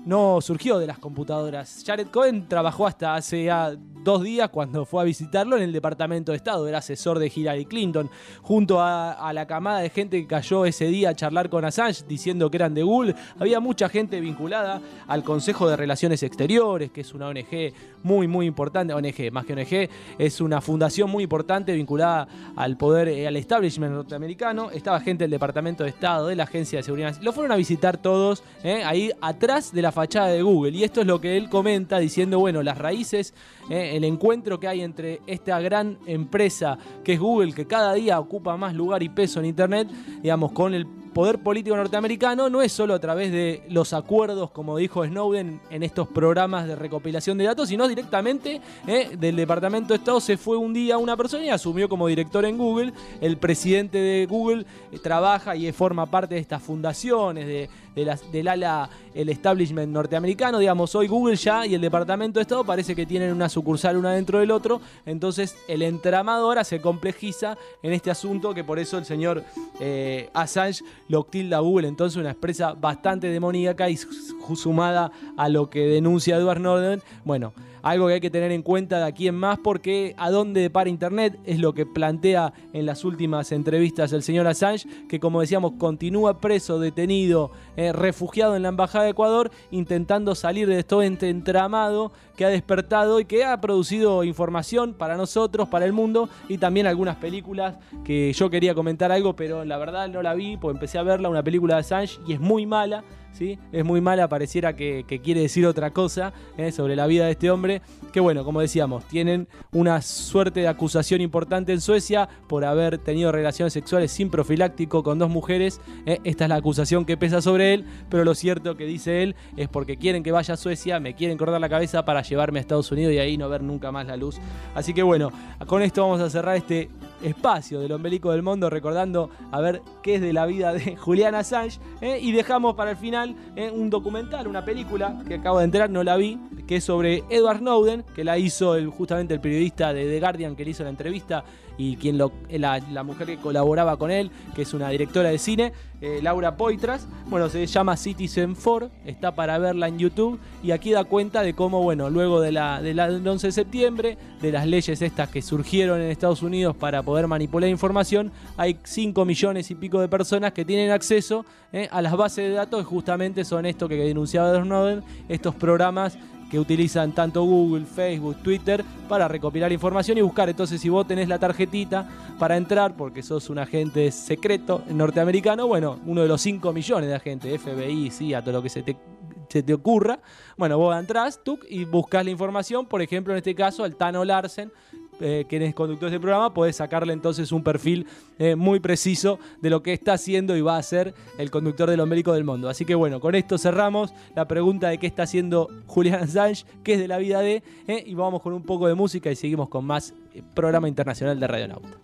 no surgió de las computadoras. Jared Cohen trabajó hasta hace ya dos días cuando fue a visitarlo en el Departamento de Estado. Era asesor de Hillary Clinton. Junto a, a la camada de gente que cayó ese día a charlar con Assange diciendo que eran de Google, había mucha gente vinculada al Consejo de Relaciones Exteriores, que es una O N G muy, muy importante. O N G, más que O N G, es una fundación muy importante vinculada al poder, eh, al establishment norteamericano. Estaba gente del Departamento de Estado, de la Agencia de Seguridad. Lo fueron a visitar todos, eh, ahí atrás de la fachada de Google. Y esto es lo que él comenta diciendo, bueno, las raíces, eh, el encuentro que hay entre esta gran empresa que es Google, que cada día ocupa más lugar y peso en Internet, digamos, con el poder político norteamericano, no es solo a través de los acuerdos, como dijo Snowden, en estos programas de recopilación de datos, sino directamente eh, del Departamento de Estado se fue un día una persona y asumió como director en Google. El presidente de Google eh, trabaja y forma parte de estas fundaciones, de, de las, del ala, el establishment norteamericano. Digamos, hoy Google ya y el Departamento de Estado parece que tienen una sucursal una dentro del otro, entonces el entramado ahora se complejiza en este asunto, que por eso el señor eh, Assange lo tilda a Google entonces una empresa bastante demoníaca y sumada a lo que denuncia Edward Snowden. Bueno, algo que hay que tener en cuenta de aquí en más, porque a dónde depara Internet es lo que plantea en las últimas entrevistas el señor Assange, que como decíamos continúa preso, detenido, eh, refugiado en la Embajada de Ecuador, intentando salir de todo este entramado que ha despertado y que ha producido información para nosotros, para el mundo, y también algunas películas que yo quería comentar algo, pero la verdad no la vi, porque empecé a verla, una película de Assange, y es muy mala. ¿Sí? Es muy mala, pareciera que, que quiere decir otra cosa eh, sobre la vida de este hombre, que bueno, como decíamos, tienen una suerte de acusación importante en Suecia por haber tenido relaciones sexuales sin profiláctico con dos mujeres. Eh, esta es la acusación que pesa sobre él, pero lo cierto que dice él es porque quieren que vaya a Suecia, me quieren cortar la cabeza para llevarme a Estados Unidos y ahí no ver nunca más la luz. Así que bueno, con esto vamos a cerrar este espacio del Ombelico del Mundo, recordando a ver qué es de la vida de Julian Assange, eh, y dejamos para el final Eh, un documental, una película que acabo de enterar, no la vi, que es sobre Edward Snowden, que la hizo el, justamente el periodista de The Guardian que le hizo la entrevista, y quien lo, la, la mujer que colaboraba con él, que es una directora de cine, eh, Laura Poitras. Bueno, se llama Citizen cuatro, está para verla en YouTube, y aquí da cuenta de cómo, bueno, luego de la, de la, del once de septiembre, de las leyes estas que surgieron en Estados Unidos para poder manipular información, hay cinco millones y pico de personas que tienen acceso eh, a las bases de datos, y justamente son esto que denunciaba Edward Snowden, estos programas que utilizan tanto Google, Facebook, Twitter para recopilar información y buscar. Entonces, si vos tenés la tarjetita para entrar, porque sos un agente secreto norteamericano, bueno, uno de los cinco millones de agentes, F B I, C I A, todo lo que se te, se te ocurra, bueno, vos entrás tuc, y buscás la información. Por ejemplo, en este caso, al Tano Larsen, Eh, quien es conductor de este programa, podés sacarle entonces un perfil eh, muy preciso de lo que está haciendo y va a ser el conductor del Ombelico del Mundo. Así que bueno, con esto cerramos la pregunta de qué está haciendo Julian Assange, qué es de la vida de, eh, y vamos con un poco de música y seguimos con más eh, programa internacional de Radionauta.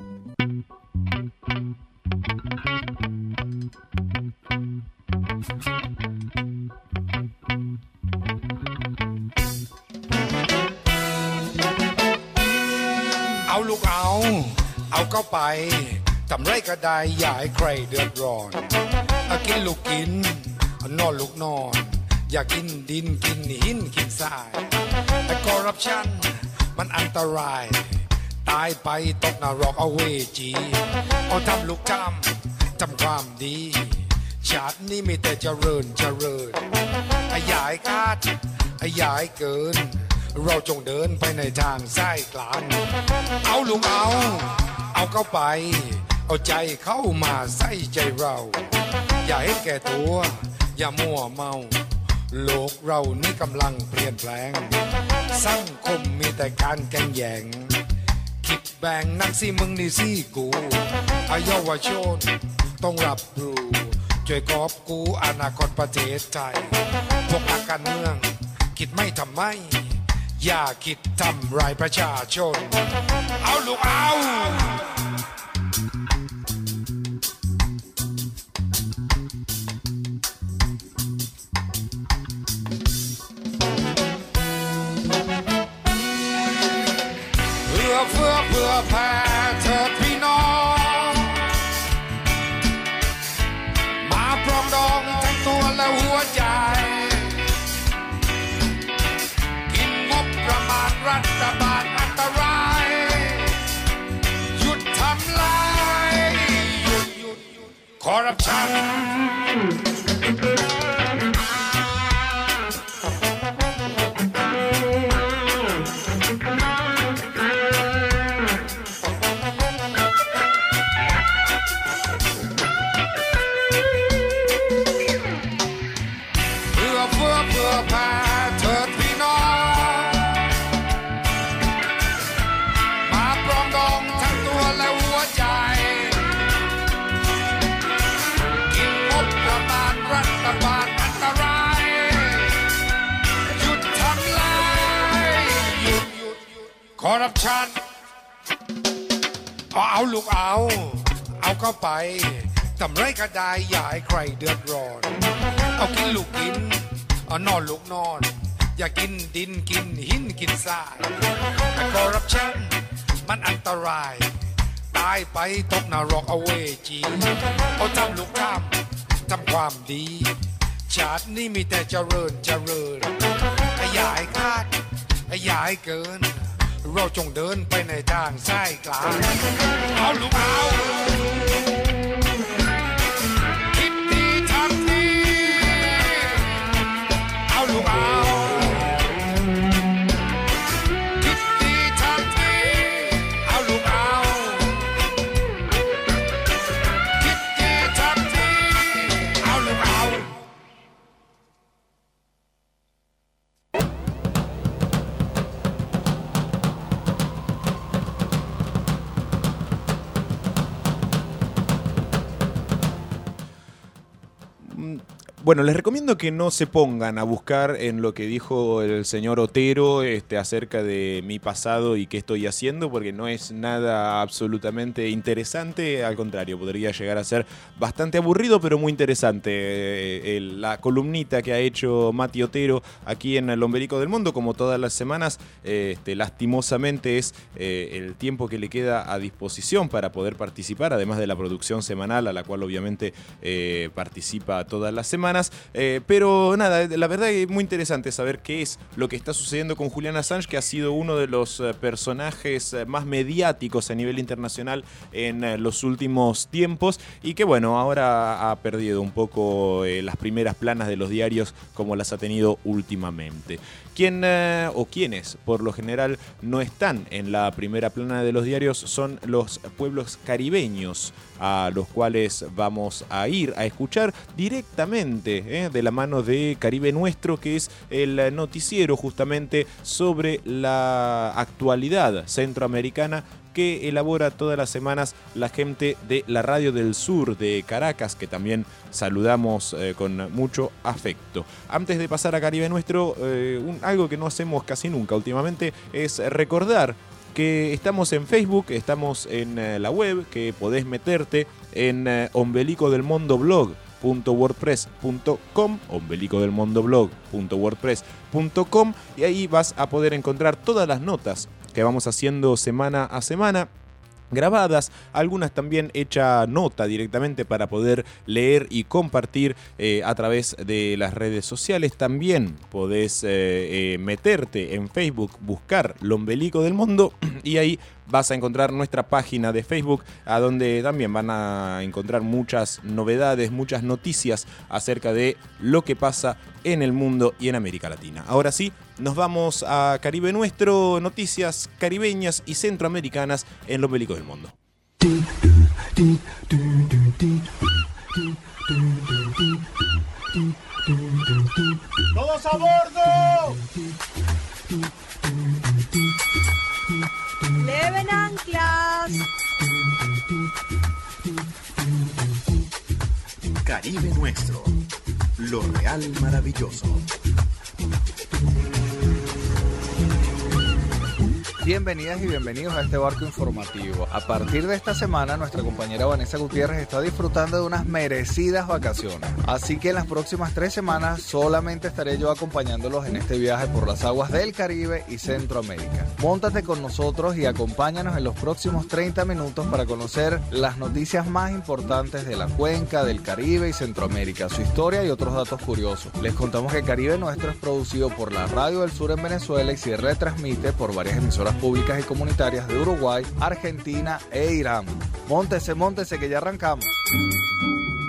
เอาลูกเอาเอาเข้าไปทำไรก็ได้อย่าให้ใครเดือดร้อนเอากินลูกกินนอนลูกนอนอย่ากินดินกินหินกินทรายแต่คอร์รัปชันมันอันตรายตายไปตกนรกเอาเวจีเอาทำลูกทำทำความดีชาตินี้มีแต่เจริญเจริญอย่าให้คาดอย่าให้เกินเราจงเดินไปในทางสายกลางเอาลูกเอาเอาเข้าไปเอาใจเข้ามาใส่ใจเราอย่าให้แก่ตัวอย่ามัวเมาโลกเรานี่กำลังเปลี่ยนแปลงสังคมมีแต่การแข่งแย่งคิดแบ่งนั่นสิมึงนี่สิกูอาเยาวชนต้องรับรู้ช่วยกอบกูอนาคตประเทศไทยพวกนักการเมืองคิดไม่ทำไมอย่าคิดทำร้ายประชาชนเอาลูกเอาเพื่อเพื่อเพื่อแผ่เถิดพี่น้องมาปรองดองทั้งตัวและหัวใจ corruption. corruption เอาเอาลูกเอาเอาเข้าไปทำไรก็ได้อย่าให้ใครเดือดร้อนเอากินลูกกินเอานอนลูกนอนอย่ากินดินกินหินกินทรายคอร์รัปชันมันอันตรายตายไปตกนรกเอาเวจีเอาทำลูกทำทำความดีชาตินี้มีแต่เจริญเจริญอย่าให้คาดอย่าให้เกินเราจงเดินไปในทางสายกลางเอาลูกเอาคิดดีทำดีเอาลูกเอาคิดดีทำดีเอาลูกเอาคิดดีทำดีเอาลูกเอา Bueno, les recomiendo que no se pongan a buscar en lo que dijo el señor Otero este, acerca de mi pasado y qué estoy haciendo, porque no es nada absolutamente interesante, al contrario, podría llegar a ser bastante aburrido, pero muy interesante. Eh, el, la columnita que ha hecho Mati Otero aquí en El Ombelico del Mundo, como todas las semanas, eh, este, lastimosamente es eh, el tiempo que le queda a disposición para poder participar, además de la producción semanal, a la cual obviamente eh, participa todas las semanas. Eh, pero nada, la verdad es muy interesante saber qué es lo que está sucediendo con Julian Assange, que ha sido uno de los eh, personajes eh, más mediáticos a nivel internacional en eh, los últimos tiempos y que bueno, ahora ha perdido un poco eh, las primeras planas de los diarios como las ha tenido últimamente. Quien eh, o quienes por lo general no están en la primera plana de los diarios son los pueblos caribeños, a los cuales vamos a ir a escuchar directamente eh, de la mano de Caribe Nuestro, que es el noticiero justamente sobre la actualidad centroamericana que elabora todas las semanas la gente de la Radio del Sur de Caracas, que también saludamos eh, con mucho afecto. Antes de pasar a Caribe Nuestro, eh, un, algo que no hacemos casi nunca últimamente es recordar que estamos en Facebook, estamos en eh, la web, que podés meterte en eh, ombelico del mundo blog punto wordpress punto com, ombelico del mundo blog punto wordpress punto com, y ahí vas a poder encontrar todas las notas que vamos haciendo semana a semana, grabadas, algunas también hecha nota directamente para poder leer y compartir eh, a través de las redes sociales. También podés eh, eh, meterte en Facebook, buscar Lo Ombelico del Mundo y ahí vas a encontrar nuestra página de Facebook, a donde también van a encontrar muchas novedades, muchas noticias acerca de lo que pasa en el mundo y en América Latina. Ahora sí, nos vamos a Caribe Nuestro, noticias caribeñas y centroamericanas en Lo Ombelico del Mundo. ¡Todos a bordo! ¡Leven anclas! Caribe Nuestro, lo real maravilloso. Bienvenidas y bienvenidos a este barco informativo. A partir de esta semana, nuestra compañera Vanessa Gutiérrez está disfrutando de unas merecidas vacaciones. Así que en las próximas tres semanas solamente estaré yo acompañándolos en este viaje por las aguas del Caribe y Centroamérica. Móntate con nosotros y acompáñanos en los próximos treinta minutos para conocer las noticias más importantes de la cuenca, del Caribe y Centroamérica, su historia y otros datos curiosos. Les contamos que Caribe Nuestro es producido por la Radio del Sur en Venezuela y se retransmite por varias emisoras públicas y comunitarias de Uruguay, Argentina e Irán. Móntese, móntese que ya arrancamos.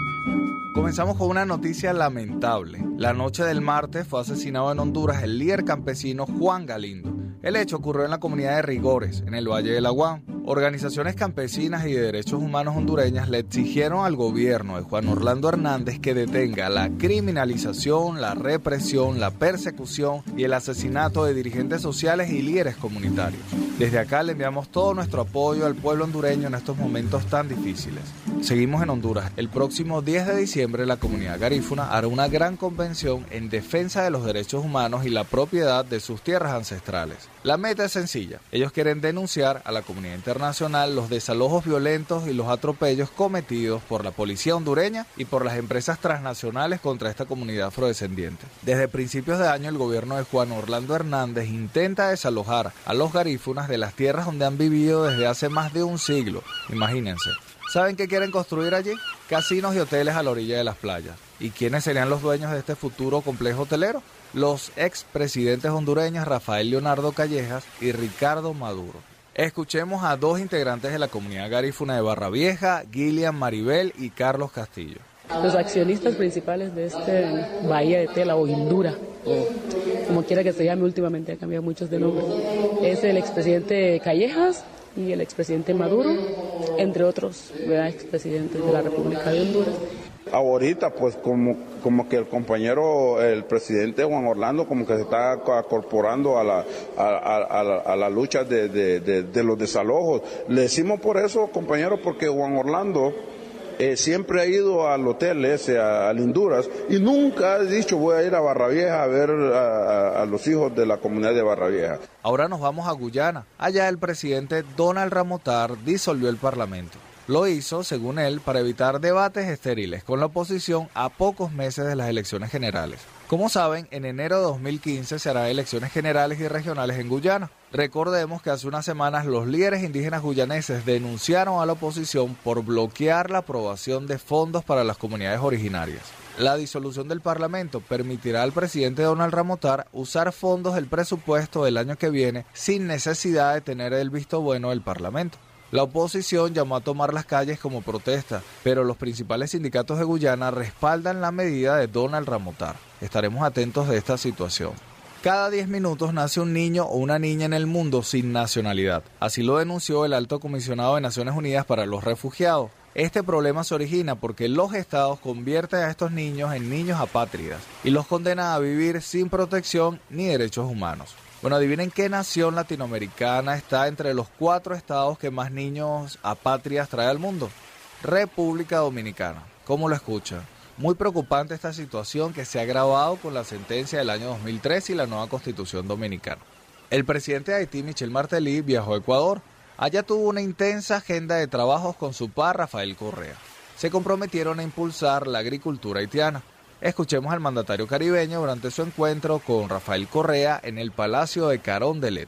Comenzamos con una noticia lamentable. La noche del martes fue asesinado en Honduras el líder campesino Juan Galindo. El hecho ocurrió en la comunidad de Rigores, en el Valle del Aguán. Organizaciones campesinas y de derechos humanos hondureñas le exigieron al gobierno de Juan Orlando Hernández que detenga la criminalización, la represión, la persecución y el asesinato de dirigentes sociales y líderes comunitarios. Desde acá le enviamos todo nuestro apoyo al pueblo hondureño en estos momentos tan difíciles. Seguimos en Honduras. El próximo diez de diciembre la comunidad garífuna hará una gran convención en defensa de los derechos humanos y la propiedad de sus tierras ancestrales. La meta es sencilla. Ellos quieren denunciar a la comunidad internacional los desalojos violentos y los atropellos cometidos por la policía hondureña y por las empresas transnacionales contra esta comunidad afrodescendiente. Desde principios de año el gobierno de Juan Orlando Hernández intenta desalojar a los garífunas de las tierras donde han vivido desde hace más de un siglo. Imagínense. ¿Saben qué quieren construir allí? Casinos y hoteles a la orilla de las playas. ¿Y quiénes serían los dueños de este futuro complejo hotelero? Los expresidentes hondureños Rafael Leonardo Callejas y Ricardo Maduro. Escuchemos a dos integrantes de la comunidad garífuna de Barra Vieja, Gillian Maribel y Carlos Castillo. Los accionistas principales de este Bahía de Tela o Hindura, o como quiera que se llame, últimamente ha cambiado muchos de nombre, es el expresidente Callejas y el expresidente Maduro, entre otros, ¿verdad?, expresidentes de la República de Honduras. Ahorita pues como, como que el compañero, el presidente Juan Orlando como que se está acorporando a la, a, a, a la, a la lucha de, de, de, de los desalojos. Le decimos por eso, compañero, porque Juan Orlando eh, siempre ha ido al hotel ese, a, a Honduras, y nunca ha dicho voy a ir a Barra Vieja a ver a, a, a los hijos de la comunidad de Barra Vieja. Ahora nos vamos a Guyana. Allá el presidente Donald Ramotar disolvió el parlamento. Lo hizo, según él, para evitar debates estériles con la oposición a pocos meses de las elecciones generales. Como saben, en enero de dos mil quince se harán elecciones generales y regionales en Guyana. Recordemos que hace unas semanas los líderes indígenas guyaneses denunciaron a la oposición por bloquear la aprobación de fondos para las comunidades originarias. La disolución del Parlamento permitirá al presidente Donald Ramotar usar fondos del presupuesto del año que viene sin necesidad de tener el visto bueno del Parlamento. La oposición llamó a tomar las calles como protesta, pero los principales sindicatos de Guyana respaldan la medida de Donald Ramotar. Estaremos atentos de esta situación. Cada diez minutos nace un niño o una niña en el mundo sin nacionalidad. Así lo denunció el Alto Comisionado de Naciones Unidas para los Refugiados. Este problema se origina porque los estados convierten a estos niños en niños apátridas y los condenan a vivir sin protección ni derechos humanos. Bueno, adivinen qué nación latinoamericana está entre los cuatro estados que más niños apátridas trae al mundo. República Dominicana. ¿Cómo lo escuchan? Muy preocupante esta situación que se ha agravado con la sentencia del año dos mil tres y la nueva Constitución dominicana. El presidente de Haití, Michel Martelly, viajó a Ecuador. Allá tuvo una intensa agenda de trabajos con su par Rafael Correa. Se comprometieron a impulsar la agricultura haitiana. Escuchemos al mandatario caribeño durante su encuentro con Rafael Correa en el Palacio de Carondelet.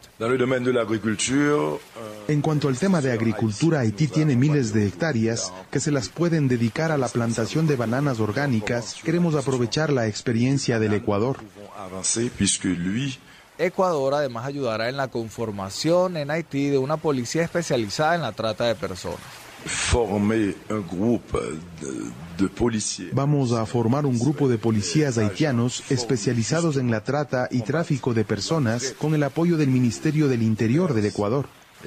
En cuanto al tema de agricultura, Haití tiene miles de hectáreas que se las pueden dedicar a la plantación de bananas orgánicas. Queremos aprovechar la experiencia del Ecuador. Ecuador además ayudará en la conformación en Haití de una policía especializada en la trata de personas. Vamos a formar un grupo de policías haitianos especializados en la trata y tráfico de personas con el apoyo del Ministerio del Interior del Ecuador.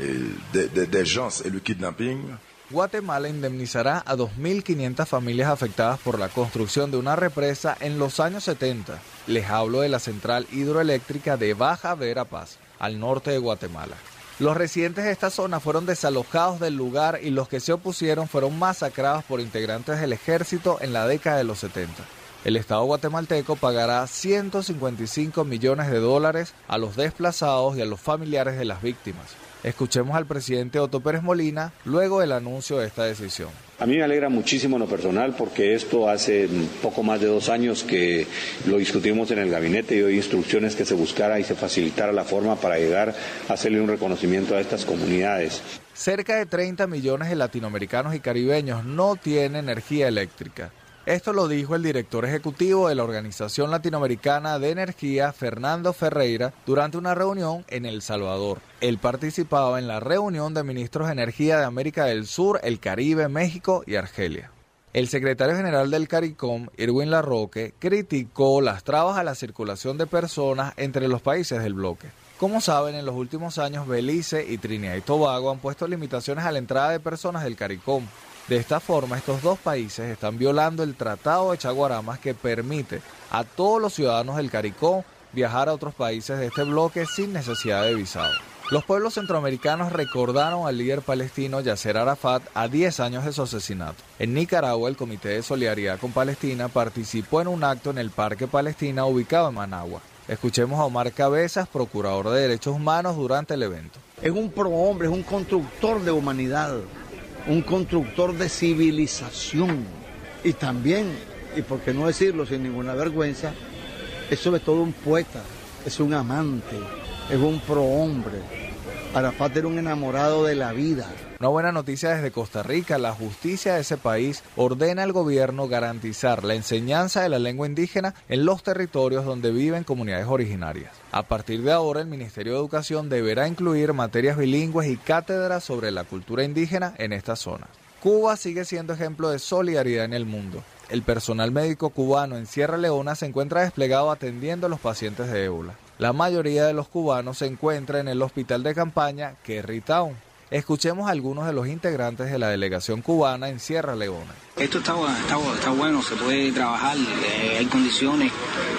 Guatemala indemnizará a dos mil quinientas familias afectadas por la construcción de una represa en los años setenta. Les hablo de la central hidroeléctrica de Baja Verapaz, al norte de Guatemala. Los residentes de esta zona fueron desalojados del lugar y los que se opusieron fueron masacrados por integrantes del ejército en la década de los setenta. El Estado guatemalteco pagará ciento cincuenta y cinco millones de dólares a los desplazados y a los familiares de las víctimas. Escuchemos al presidente Otto Pérez Molina luego del anuncio de esta decisión. A mí me alegra muchísimo en lo personal porque esto hace poco más de dos años que lo discutimos en el gabinete y doy instrucciones que se buscara y se facilitara la forma para llegar a hacerle un reconocimiento a estas comunidades. Cerca de treinta millones de latinoamericanos y caribeños no tienen energía eléctrica. Esto lo dijo el director ejecutivo de la Organización Latinoamericana de Energía, Fernando Ferreira, durante una reunión en El Salvador. Él participaba en la reunión de ministros de energía de América del Sur, el Caribe, México y Argelia. El secretario general del CARICOM, Irwin Larroque, criticó las trabas a la circulación de personas entre los países del bloque. Como saben, en los últimos años Belice y Trinidad y Tobago han puesto limitaciones a la entrada de personas del CARICOM. De esta forma, estos dos países están violando el Tratado de Chaguaramas que permite a todos los ciudadanos del CARICOM viajar a otros países de este bloque sin necesidad de visado. Los pueblos centroamericanos recordaron al líder palestino Yasser Arafat a diez años de su asesinato. En Nicaragua, el Comité de Solidaridad con Palestina participó en un acto en el Parque Palestina ubicado en Managua. Escuchemos a Omar Cabezas, procurador de Derechos Humanos, durante el evento. Es un prohombre, es un constructor de humanidad, un constructor de civilización. Y también, y por qué no decirlo sin ninguna vergüenza, es sobre todo un poeta, es un amante, es un prohombre. Arafat era un enamorado de la vida. Una buena noticia desde Costa Rica: la justicia de ese país ordena al gobierno garantizar la enseñanza de la lengua indígena en los territorios donde viven comunidades originarias. A partir de ahora, el Ministerio de Educación deberá incluir materias bilingües y cátedras sobre la cultura indígena en esta zona. Cuba sigue siendo ejemplo de solidaridad en el mundo. El personal médico cubano en Sierra Leona se encuentra desplegado atendiendo a los pacientes de ébola. La mayoría de los cubanos se encuentra en el hospital de campaña Kerry Town. Escuchemos a algunos de los integrantes de la delegación cubana en Sierra Leona. Esto está, está, está bueno, se puede trabajar, eh, hay condiciones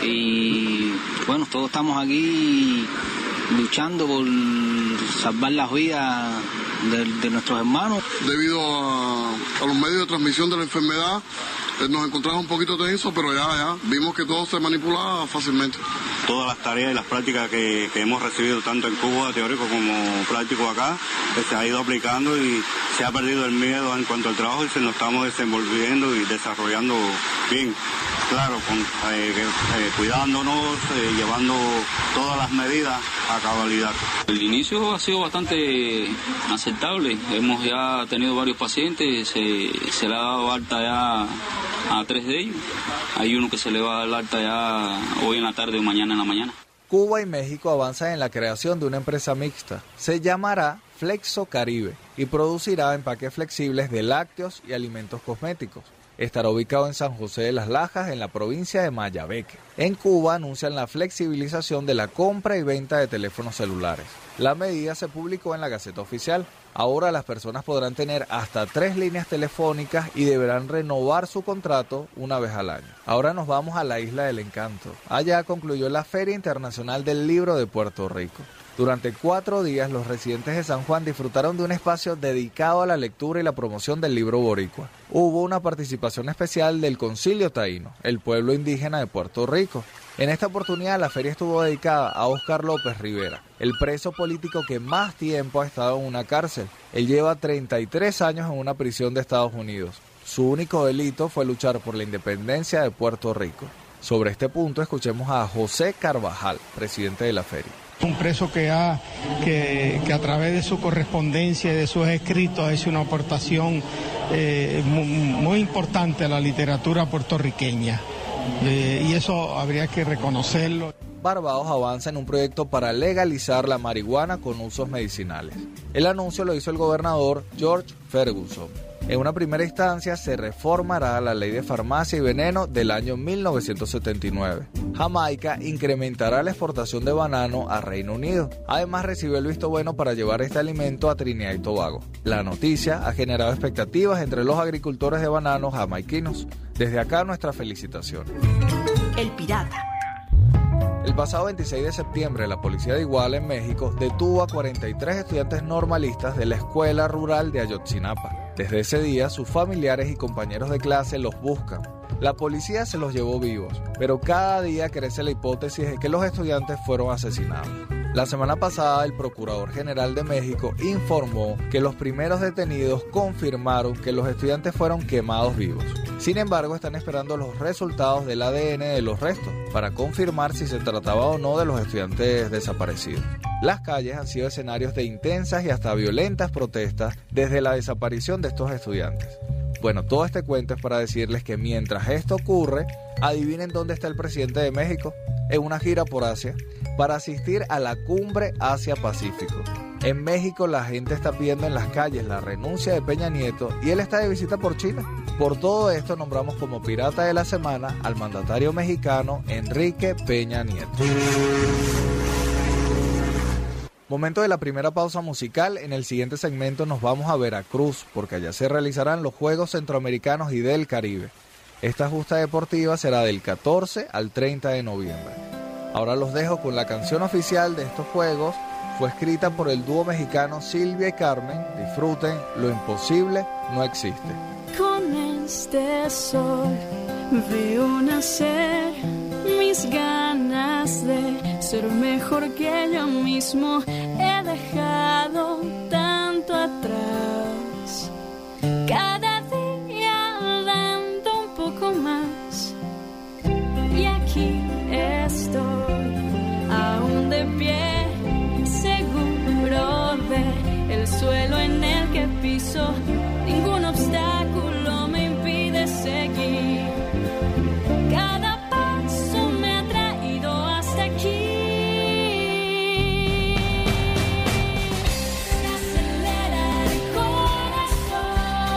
y bueno, todos estamos aquí luchando por salvar las vidas de, de nuestros hermanos. Debido a, a los medios de transmisión de la enfermedad, eh, nos encontramos un poquito tensos, pero ya, ya vimos que todo se manipula fácilmente. Todas las tareas y las prácticas que, que hemos recibido tanto en Cuba, teórico como práctico acá, se ha ido aplicando y se ha perdido el miedo en cuanto al trabajo y se nos estamos desenvolviendo y desarrollando bien. Claro, con, eh, eh, cuidándonos, eh, llevando todas las medidas a cabalidad. El inicio ha sido bastante aceptable. Hemos ya tenido varios pacientes, se, se le ha dado alta ya a tres de ellos. Hay uno que se le va a dar alta ya hoy en la tarde o mañana en la mañana. Cuba y México avanzan en la creación de una empresa mixta. Se llamará Flexo Caribe y producirá empaques flexibles de lácteos y alimentos cosméticos. Estará ubicado en San José de las Lajas, en la provincia de Mayabeque. En Cuba anuncian la flexibilización de la compra y venta de teléfonos celulares. La medida se publicó en la Gaceta Oficial. Ahora las personas podrán tener hasta tres líneas telefónicas y deberán renovar su contrato una vez al año. Ahora nos vamos a la Isla del Encanto. Allá concluyó la Feria Internacional del Libro de Puerto Rico. Durante cuatro días, los residentes de San Juan disfrutaron de un espacio dedicado a la lectura y la promoción del libro boricua. Hubo una participación especial del Concilio Taíno, el pueblo indígena de Puerto Rico. En esta oportunidad, la feria estuvo dedicada a Óscar López Rivera, el preso político que más tiempo ha estado en una cárcel. Él lleva treinta y tres años en una prisión de Estados Unidos. Su único delito fue luchar por la independencia de Puerto Rico. Sobre este punto, escuchemos a José Carvajal, presidente de la feria. Un preso que, ha, que, que a través de su correspondencia y de sus escritos ha hecho una aportación eh, muy, muy importante a la literatura puertorriqueña. Eh, y eso habría que reconocerlo. Barbados avanza en un proyecto para legalizar la marihuana con usos medicinales. El anuncio lo hizo el gobernador George Ferguson. En una primera instancia se reformará la ley de farmacia y veneno del año mil novecientos setenta y nueve. Jamaica incrementará la exportación de banano a Reino Unido. Además recibió el visto bueno para llevar este alimento a Trinidad y Tobago. La noticia ha generado expectativas entre los agricultores de bananos jamaiquinos. Desde acá nuestra felicitación. El Pirata. El pasado veintiséis de septiembre, la policía de Iguala, en México, detuvo a cuarenta y tres estudiantes normalistas de la escuela rural de Ayotzinapa. Desde ese día, sus familiares y compañeros de clase los buscan. La policía se los llevó vivos, pero cada día crece la hipótesis de que los estudiantes fueron asesinados. La semana pasada, el Procurador General de México informó que los primeros detenidos confirmaron que los estudiantes fueron quemados vivos. Sin embargo, están esperando los resultados del A D N de los restos para confirmar si se trataba o no de los estudiantes desaparecidos. Las calles han sido escenarios de intensas y hasta violentas protestas desde la desaparición de estos estudiantes. Bueno, todo este cuento es para decirles que mientras esto ocurre, adivinen dónde está el presidente de México, en una gira por Asia, para asistir a la cumbre Asia-Pacífico. En México la gente está pidiendo en las calles la renuncia de Peña Nieto y él está de visita por Chile. Por todo esto nombramos como pirata de la semana al mandatario mexicano Enrique Peña Nieto. Momento de la primera pausa musical. En el siguiente segmento nos vamos a Veracruz, porque allá se realizarán los Juegos Centroamericanos y del Caribe. Esta justa deportiva será del catorce al treinta de noviembre. Ahora los dejo con la canción oficial de estos Juegos. Fue escrita por el dúo mexicano Silvia y Carmen. Disfruten Lo Imposible No Existe. Con este sol veo nacer mis ganas de ser mejor que yo mismo. He dejado tanto atrás, cada día dando un poco más. Y aquí estoy, aún de pie, seguro de el suelo en el que piso. Ningún obstáculo me impide seguir. Cada paso me ha traído hasta aquí. Se acelera el corazón,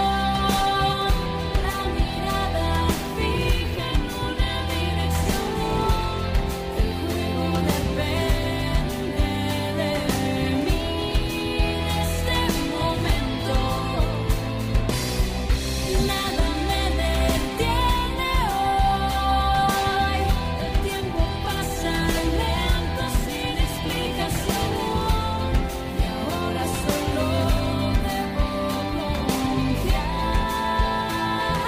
la mirada fija en una dirección. El juego depende de mí, de este momento. Nada me detiene hoy. El tiempo pasa lento sin explicación. Y ahora solo debo confiar.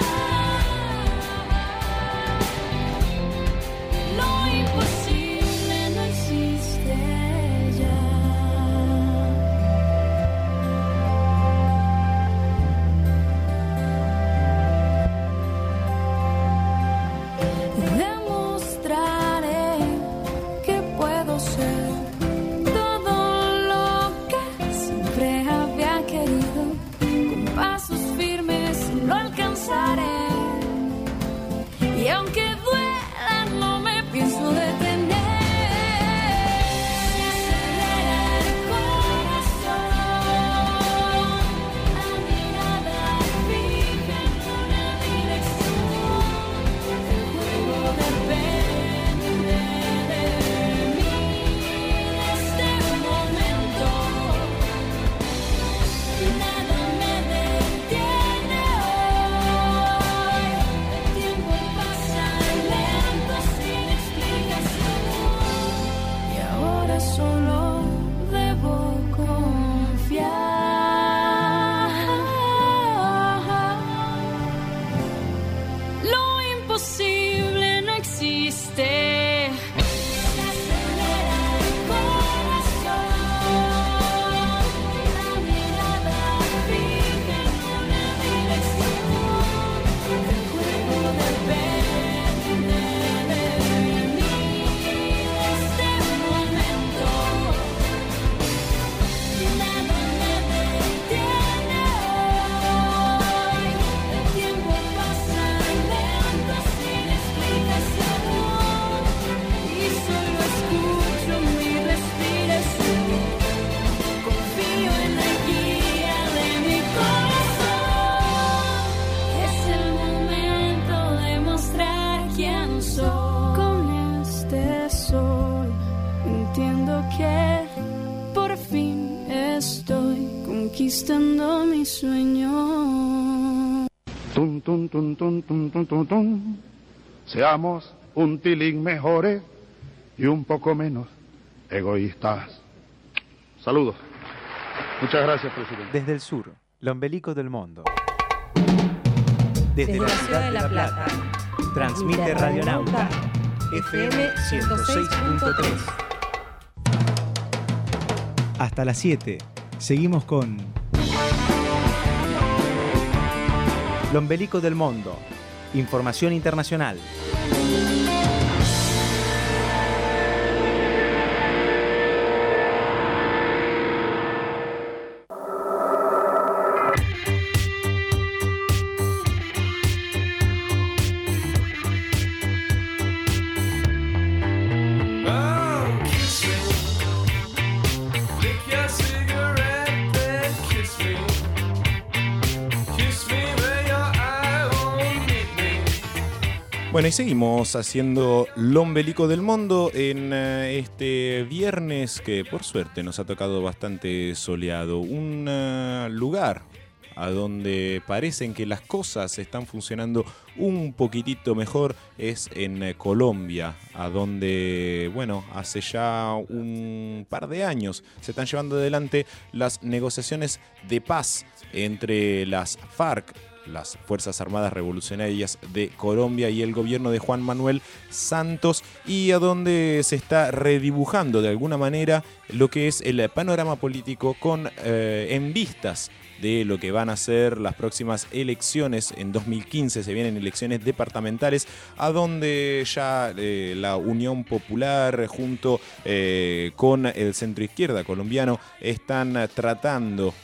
Lo imposible no existe ya. Demostraré que puedo ser todo lo que siempre había querido. Con pasos firmes lo alcanzaré. Y aunque duela, no me pienso detener. Se acelera el corazón, la mirada fija en una dirección. El juego depende de mí, de este momento. Nada me detiene hoy. El tiempo pasa lento sin explicación. Y ahora solo debo confiar. Lo imposible no existe. Se acelera el corazón, la mirada fija en una dirección. El juego depende de mí, de este momento. Nada me detiene hoy. El tiempo pasa lento sin explicación. Y solo escucho mi respiración. Confío en la guía de mi corazón. Es el momento de mostrar quién soy. Con este sol entiendo que por fin estoy conquistando mi sueño. Tum, tum, tum, tum, tum, tum, tum, tum. Seamos un tilín mejores y un poco menos egoístas. Saludos. Muchas gracias, presidente. Desde el sur, lo ombelico del mundo. Desde, Desde la ciudad de La Plata, transmite Radionauta, F M ciento seis punto tres. Hasta las siete, seguimos con Lo ombelico del mundo, información internacional. Lick your cigarette. Bueno, y seguimos haciendo lo ombelico del mundo en uh, este viernes que por suerte nos ha tocado bastante soleado. Un uh, lugar a donde parecen que las cosas están funcionando un poquitito mejor es en eh, Colombia, a donde, bueno, hace ya un par de años se están llevando adelante las negociaciones de paz entre las FARC, las Fuerzas Armadas Revolucionarias de Colombia, y el gobierno de Juan Manuel Santos, y a donde se está redibujando de alguna manera lo que es el panorama político con eh, en vistas de lo que van a ser las próximas elecciones. En dos mil quince se vienen elecciones departamentales, a donde ya eh, la Unión Popular junto eh, con el centroizquierda colombiano están tratando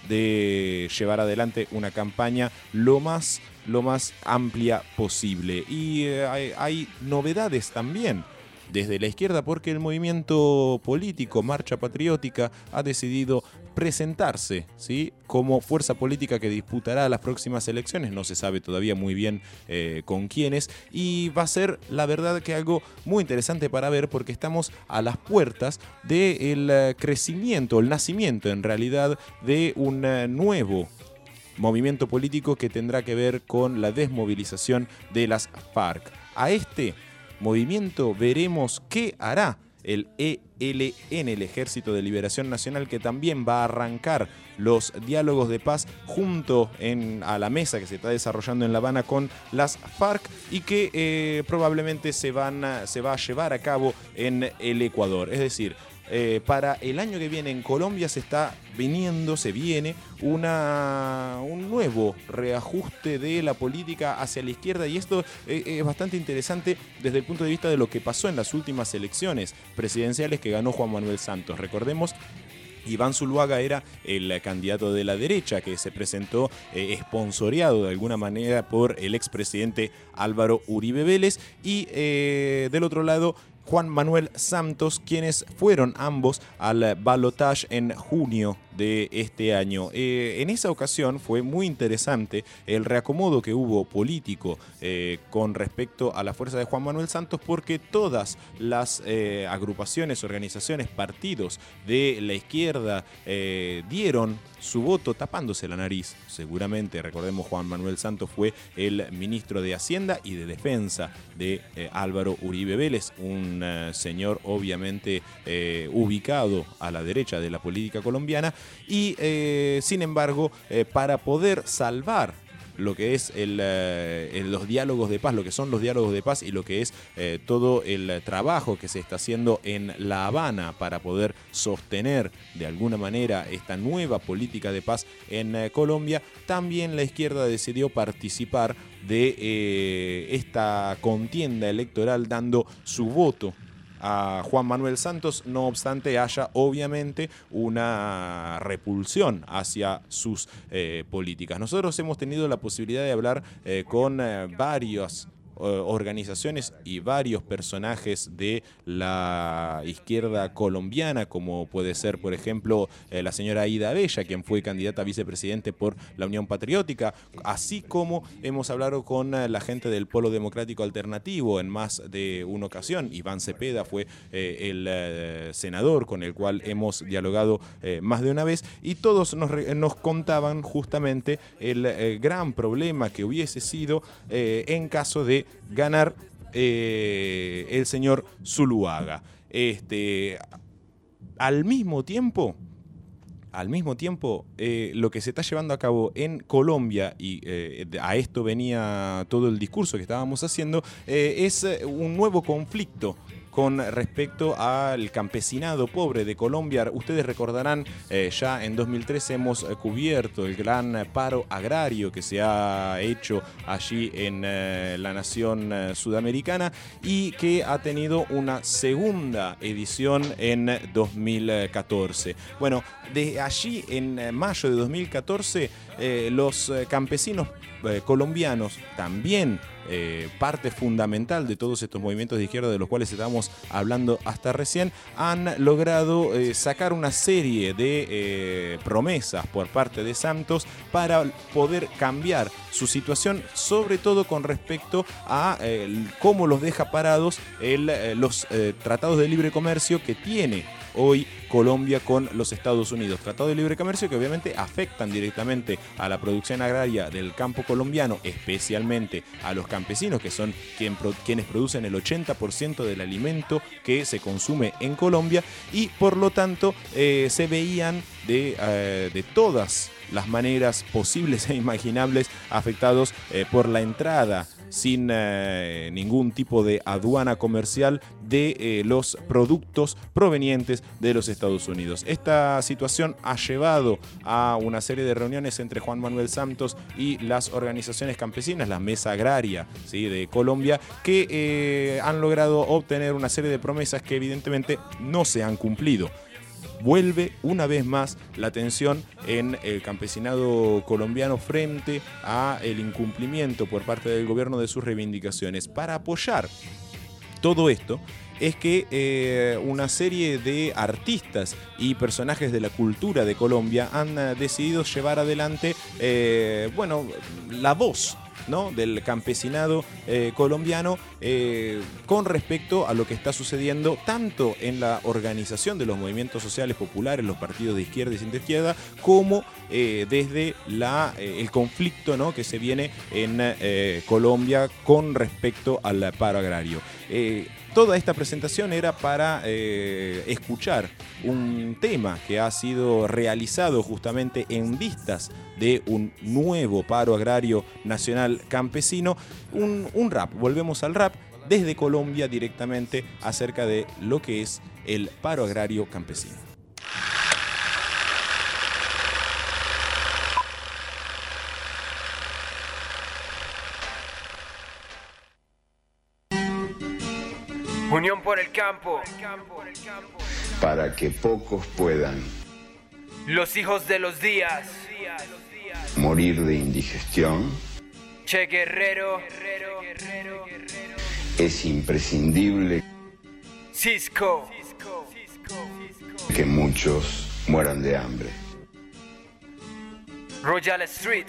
de llevar adelante una campaña lo más, lo más amplia posible. Y eh, hay, hay novedades también desde la izquierda, porque el movimiento político Marcha Patriótica ha decidido presentarse, ¿sí?, como fuerza política que disputará las próximas elecciones. No se sabe todavía muy bien eh, con quiénes, y va a ser, la verdad, que algo muy interesante para ver, porque estamos a las puertas del crecimiento, el nacimiento en realidad de un nuevo movimiento político que tendrá que ver con la desmovilización de las FARC. A este movimiento veremos qué hará el E L N, el Ejército de Liberación Nacional, que también va a arrancar los diálogos de paz junto en, a la mesa que se está desarrollando en La Habana con las FARC, y que eh, probablemente se, van a, se va a llevar a cabo en el Ecuador. Es decir, Eh, para el año que viene en Colombia se está viniendo, se viene una, un nuevo reajuste de la política hacia la izquierda, y esto eh, es bastante interesante desde el punto de vista de lo que pasó en las últimas elecciones presidenciales que ganó Juan Manuel Santos. Recordemos, Iván Zuluaga era el candidato de la derecha que se presentó eh, esponsoreado de alguna manera por el expresidente Álvaro Uribe Vélez, y eh, del otro lado Juan Manuel Santos, quienes fueron ambos al balotaje en junio de este año. Eh, en esa ocasión fue muy interesante el reacomodo que hubo político eh, con respecto a la fuerza de Juan Manuel Santos, porque todas las eh, agrupaciones, organizaciones, partidos de la izquierda eh, dieron su voto tapándose la nariz. Seguramente, recordemos, Juan Manuel Santos fue el ministro de Hacienda y de Defensa de eh, Álvaro Uribe Vélez, un uh, señor obviamente eh, ubicado a la derecha de la política colombiana, y eh, sin embargo, eh, para poder salvar lo que es el, eh, el, los diálogos de paz, lo que son los diálogos de paz y lo que es eh, todo el trabajo que se está haciendo en La Habana para poder sostener de alguna manera esta nueva política de paz en eh, Colombia, también la izquierda decidió participar de eh, esta contienda electoral dando su voto a Juan Manuel Santos. No obstante, haya obviamente una repulsión hacia sus eh, políticas. Nosotros hemos tenido la posibilidad de hablar eh, con eh, varios organizaciones y varios personajes de la izquierda colombiana, como puede ser, por ejemplo, eh, la señora Aida Bella, quien fue candidata a vicepresidente por la Unión Patriótica, así como hemos hablado con eh, la gente del Polo Democrático Alternativo en más de una ocasión. Iván Cepeda fue eh, el eh, senador con el cual hemos dialogado eh, más de una vez, y todos nos, nos contaban justamente el eh, gran problema que hubiese sido eh, en caso de ganar eh, el señor Zuluaga. Este, al mismo tiempo, al mismo tiempo, eh, lo que se está llevando a cabo en Colombia, y eh, a esto venía todo el discurso que estábamos haciendo, eh, es un nuevo conflicto con respecto al campesinado pobre de Colombia. Ustedes recordarán, eh, ya en dos mil trece hemos eh, cubierto el gran paro agrario que se ha hecho allí en eh, la nación eh, sudamericana, y que ha tenido una segunda edición en dos mil catorce. Bueno, de allí en mayo de dos mil catorce, eh, los eh, campesinos eh, colombianos, también eh, parte fundamental de todos estos movimientos de izquierda de los cuales estamos hablando hasta recién, han logrado eh, sacar una serie de eh, promesas por parte de Santos para poder cambiar su situación, sobre todo con respecto a eh, cómo los deja parados el, eh, los eh, tratados de libre comercio que tiene hoy Colombia con los Estados Unidos. Tratados de libre comercio que obviamente afectan directamente a la producción agraria del campo colombiano, especialmente a los campesinos, que son quien, quienes producen el ochenta por ciento del alimento que se consume en Colombia, y por lo tanto eh, se veían de, eh, de todas las maneras posibles e imaginables afectados eh, por la entrada sin eh, ningún tipo de aduana comercial de eh, los productos provenientes de los Estados Unidos. Esta situación ha llevado a una serie de reuniones entre Juan Manuel Santos y las organizaciones campesinas, la Mesa Agraria, ¿sí?, de Colombia, que eh, han logrado obtener una serie de promesas que evidentemente no se han cumplido. Vuelve una vez más la tensión en el campesinado colombiano frente a el incumplimiento por parte del gobierno de sus reivindicaciones. Para apoyar todo esto es que eh, una serie de artistas y personajes de la cultura de Colombia han eh, decidido llevar adelante eh, bueno, la voz, ¿no?, del campesinado eh, colombiano eh, con respecto a lo que está sucediendo tanto en la organización de los movimientos sociales populares, los partidos de izquierda y centroizquierda, como eh, desde la, eh, el conflicto, ¿no?, que se viene en eh, Colombia con respecto al paro agrario. Eh, Toda esta presentación era para eh, escuchar un tema que ha sido realizado justamente en vistas de un nuevo paro agrario nacional campesino, un, un rap, volvemos al rap, desde Colombia directamente acerca de lo que es el paro agrario campesino. Unión por el campo. Para que pocos puedan. Los hijos de los días. Morir de indigestión. Che Guerrero. Es imprescindible. Cisco. Que muchos mueran de hambre. Royal Street.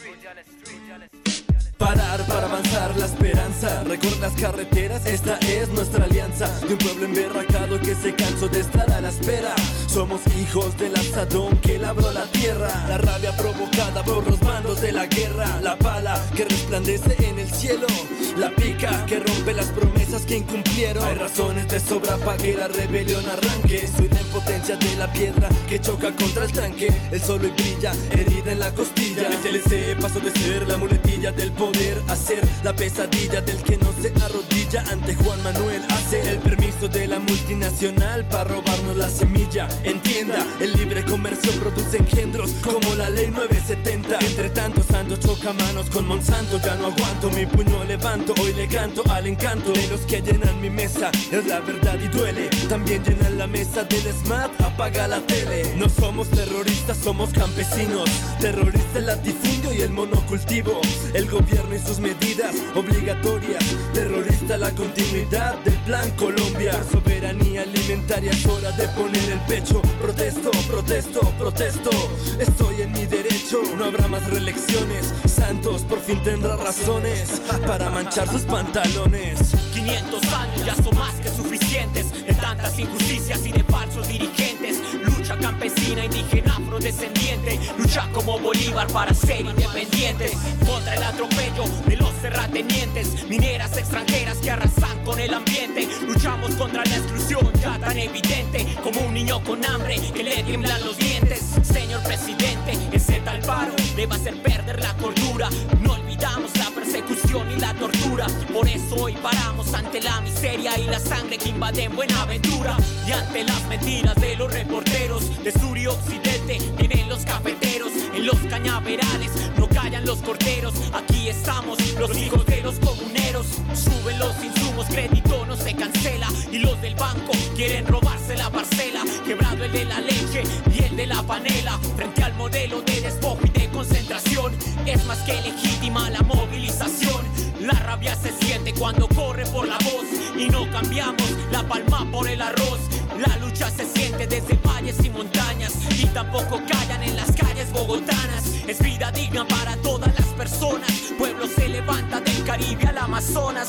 Parar para avanzar la esperanza, recorrer las carreteras, esta es nuestra alianza. De un pueblo emberracado que se cansó de estar a la espera. Somos hijos del asadón que labró la tierra. La rabia provocada por los bandos de la guerra. La pala que resplandece en el cielo. La pica que rompe las promesas que incumplieron. Hay razones de sobra para que la rebelión arranque. Soy la impotencia de la piedra que choca contra el tanque. El sol hoy brilla, herida en la costilla. El T L C pasó de ser la muletilla del poder a ser la pesadilla del que no se arrodilla ante Juan Manuel. Hace el permiso de la multinacional para robarnos la semilla. Entienda, el libre comercio produce engendros como la ley novecientos setenta. Entre tanto Santos choca manos con Monsanto. Ya no aguanto, mi puño levanto. Hoy le canto al encanto de los que llenan mi mesa. Es la verdad y duele. También llenan la mesa del SMAT. Apaga la tele. No somos terroristas, somos campesinos. Terrorista el latifundio y el monocultivo. El gobierno y sus medidas obligatorias. Terrorista la continuidad del plan Colombia. Por soberanía alimentaria es hora de poner el pecho. Protesto, protesto, protesto. Estoy en mi derecho. No habrá más reelecciones. Santos por fin tendrá razones para manchar sus pantalones. quinientos años ya son más que suficientes de tantas injusticias y de falsos dirigentes. Lucha campesina, indígena, afrodescendiente. Lucha como Bolívar para ser independientes. Contra el atropello de los terratenientes. Mineras extranjeras que arrasan con el ambiente. Luchamos contra la exclusión ya tan evidente. Como un niño con hambre que le tiemblan los dientes. Señor presidente, ese tal paro le va a hacer perder la cordura. No olvidamos la persecución y la tortura. Por eso hoy paramos ante la miseria y la sangre que invade en Buenaventura. Y ante las mentiras de los reporteros de sur y occidente, vienen los cafeteros en los cañaverales. No callan los corteros, aquí estamos los hijos de los comuneros. Suben los insumos, crédito no se cancela. Y los del banco quieren robarse la parcela. Quebrado el de la leche y el de la panela. Frente al modelo de despojo y de concentración. Es más que legítima la movilización. La rabia se siente cuando corre por la voz y no cambiamos la palma por el arroz. La lucha se siente desde valles y montañas y tampoco callan en las calles bogotanas. Es vida digna para todas las personas. Pueblo se levanta del Caribe al Amazonas.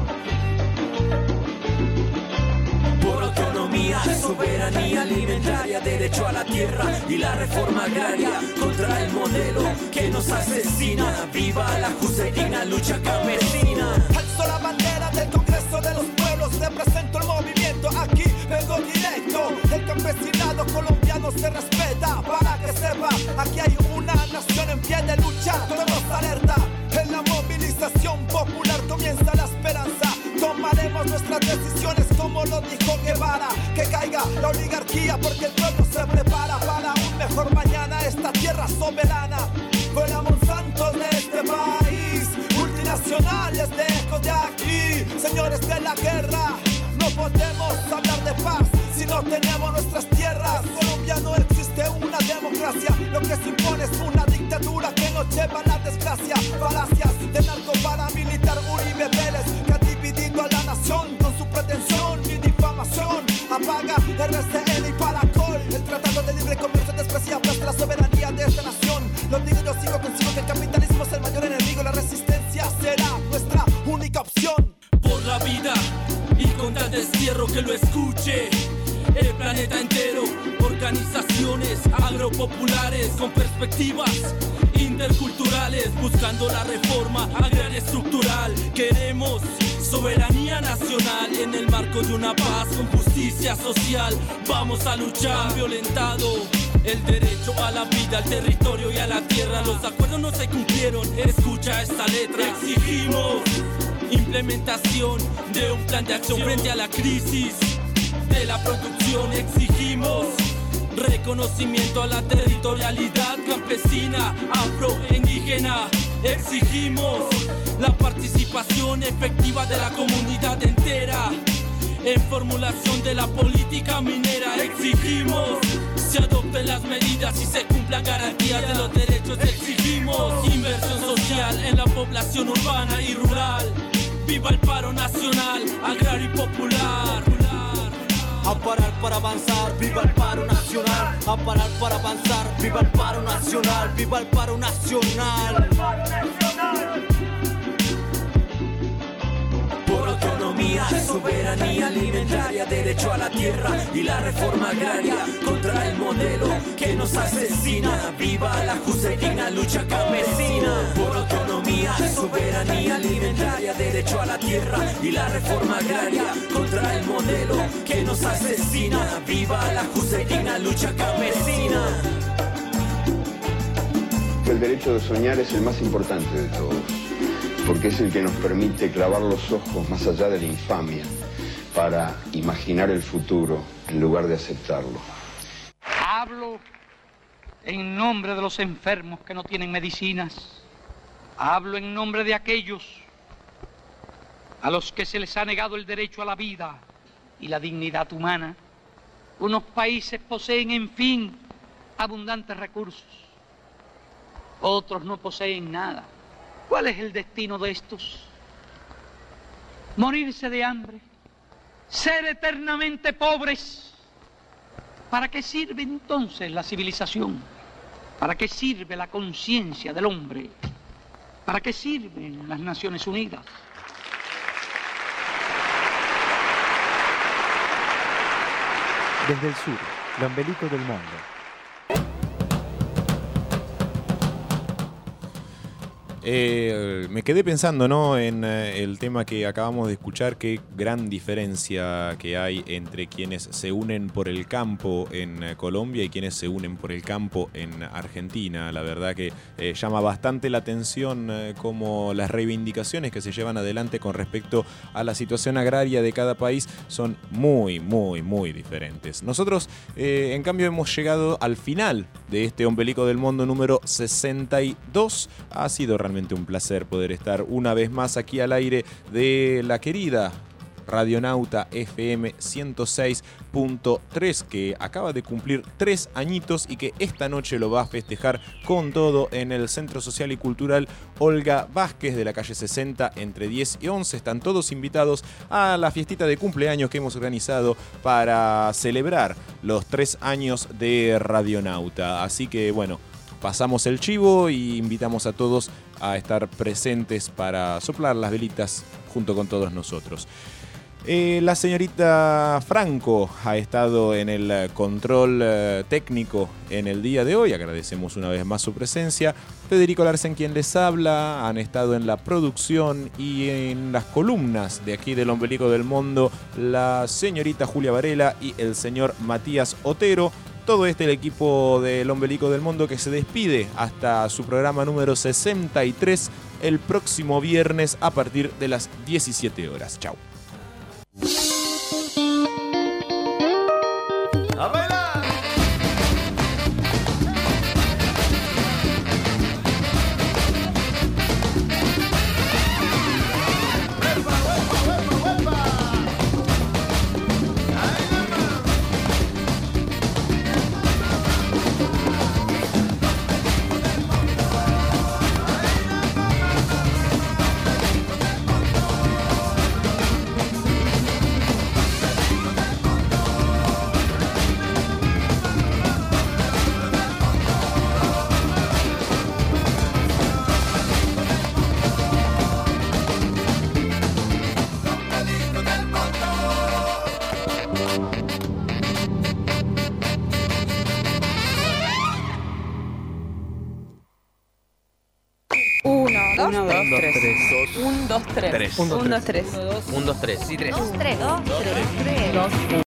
Por autonomía, soberanía alimentaria, derecho a la tierra y la reforma agraria contra el modelo que nos asesina. Viva la justa y digna lucha campesina. Alzo la bandera del Congreso de los Pueblos, represento el movimiento, aquí vengo directo. El campesinado colombiano se respeta, para que sepa, aquí hay una nación en pie de lucha. Todos alerta, en la movilización popular comienza la esperanza. Tomaremos nuestras decisiones como lo dijo Guevara. Que caiga la oligarquía porque el pueblo se prepara para un mejor mañana. Esta tierra soberana, fuera Monsanto de este país, multinacionales lejos de aquí. Señores de la guerra, no podemos hablar de paz si no tenemos nuestras tierras. En Colombia no existe una democracia, lo que se impone es una dictadura que nos lleva a la desgracia. Falacias de narco paramilitar Uribe Vélez, que ha dividido a la nación con su pretensión y difamación. Apaga R C N y Paracol, el tratado de libre comercio desprecia aplasta la soberanía de esta nación. Lo digo yo, sigo consigo que el capitalismo es el mayor enemigo. La resistencia será nuestra única opción. Por la vida y con tal destierro que lo escuche el planeta entero. Organizaciones agropopulares con perspectivas interculturales, buscando la reforma agraria estructural. Queremos soberanía nacional en el marco de una paz con justicia social. Vamos a luchar. Han violentado el derecho a la vida, al territorio y a la tierra. Los acuerdos no se cumplieron, escucha esta letra. Exigimos implementación de un plan de acción frente a la crisis de la producción. Exigimos reconocimiento a la territorialidad campesina, afroindígena. Exigimos la participación efectiva de la comunidad entera en formulación de la política minera. Exigimos se adopten las medidas y se cumplan garantías de los derechos. Exigimos inversión social en la población urbana y rural. Viva el paro nacional, agrario y popular. A parar para avanzar, viva el paro nacional. A parar para avanzar, viva el paro nacional. Viva el paro nacional. Por autonomía, soberanía alimentaria, derecho a la tierra y la reforma agraria contra el modelo que nos asesina. Viva la justa y digna lucha campesina. Por autonomía, soberanía alimentaria, derecho a la tierra y la reforma agraria contra el modelo que nos asesina. Viva la justa y digna lucha campesina. El derecho de soñar es el más importante de todos, porque es el que nos permite clavar los ojos más allá de la infamia para imaginar el futuro en lugar de aceptarlo. Hablo en nombre de los enfermos que no tienen medicinas. Hablo en nombre de aquellos a los que se les ha negado el derecho a la vida y la dignidad humana. Unos países poseen, en fin, abundantes recursos. Otros no poseen nada. ¿Cuál es el destino de estos? Morirse de hambre, ser eternamente pobres. ¿Para qué sirve entonces la civilización? ¿Para qué sirve la conciencia del hombre? ¿Para qué sirven las Naciones Unidas? Desde el sur, lo ombelico del mundo. Eh, me quedé pensando, ¿no?, en eh, el tema que acabamos de escuchar, qué gran diferencia que hay entre quienes se unen por el campo en eh, Colombia y quienes se unen por el campo en Argentina. La verdad que eh, llama bastante la atención eh, como las reivindicaciones que se llevan adelante con respecto a la situación agraria de cada país son muy, muy, muy diferentes. Nosotros, eh, en cambio, hemos llegado al final de este Ombelico del Mundo número sesenta y dos. Ha sido realmente un placer poder estar una vez más aquí al aire de la querida Radionauta F M ciento seis punto tres, que acaba de cumplir tres añitos y que esta noche lo va a festejar con todo en el Centro Social y Cultural Olga Vázquez de la calle sesenta entre diez y once. Están todos invitados a la fiestita de cumpleaños que hemos organizado para celebrar los tres años de Radionauta. Así que bueno, pasamos el chivo y invitamos a todos a estar presentes para soplar las velitas junto con todos nosotros. Eh, la señorita Franco ha estado en el control eh, técnico en el día de hoy. Agradecemos una vez más su presencia. Federico Larsen, quien les habla, han estado en la producción y en las columnas de aquí del Ombelico del Mundo la señorita Julia Varela y el señor Matías Otero. Todo este el equipo del Ombelico del Mundo que se despide hasta su programa número sesenta y tres el próximo viernes a partir de las diecisiete horas. Chau. ¡A bailar! ¡Huepa, huepa, huepa, huepa! ¡Ahí nomás! Uno, dos, tres. Un, dos, tres. Tres. Un, dos, tres. Un, dos, tres. Un, dos, tres. Sí, tres. Dos, tres. Dos, tres. Dos, tres.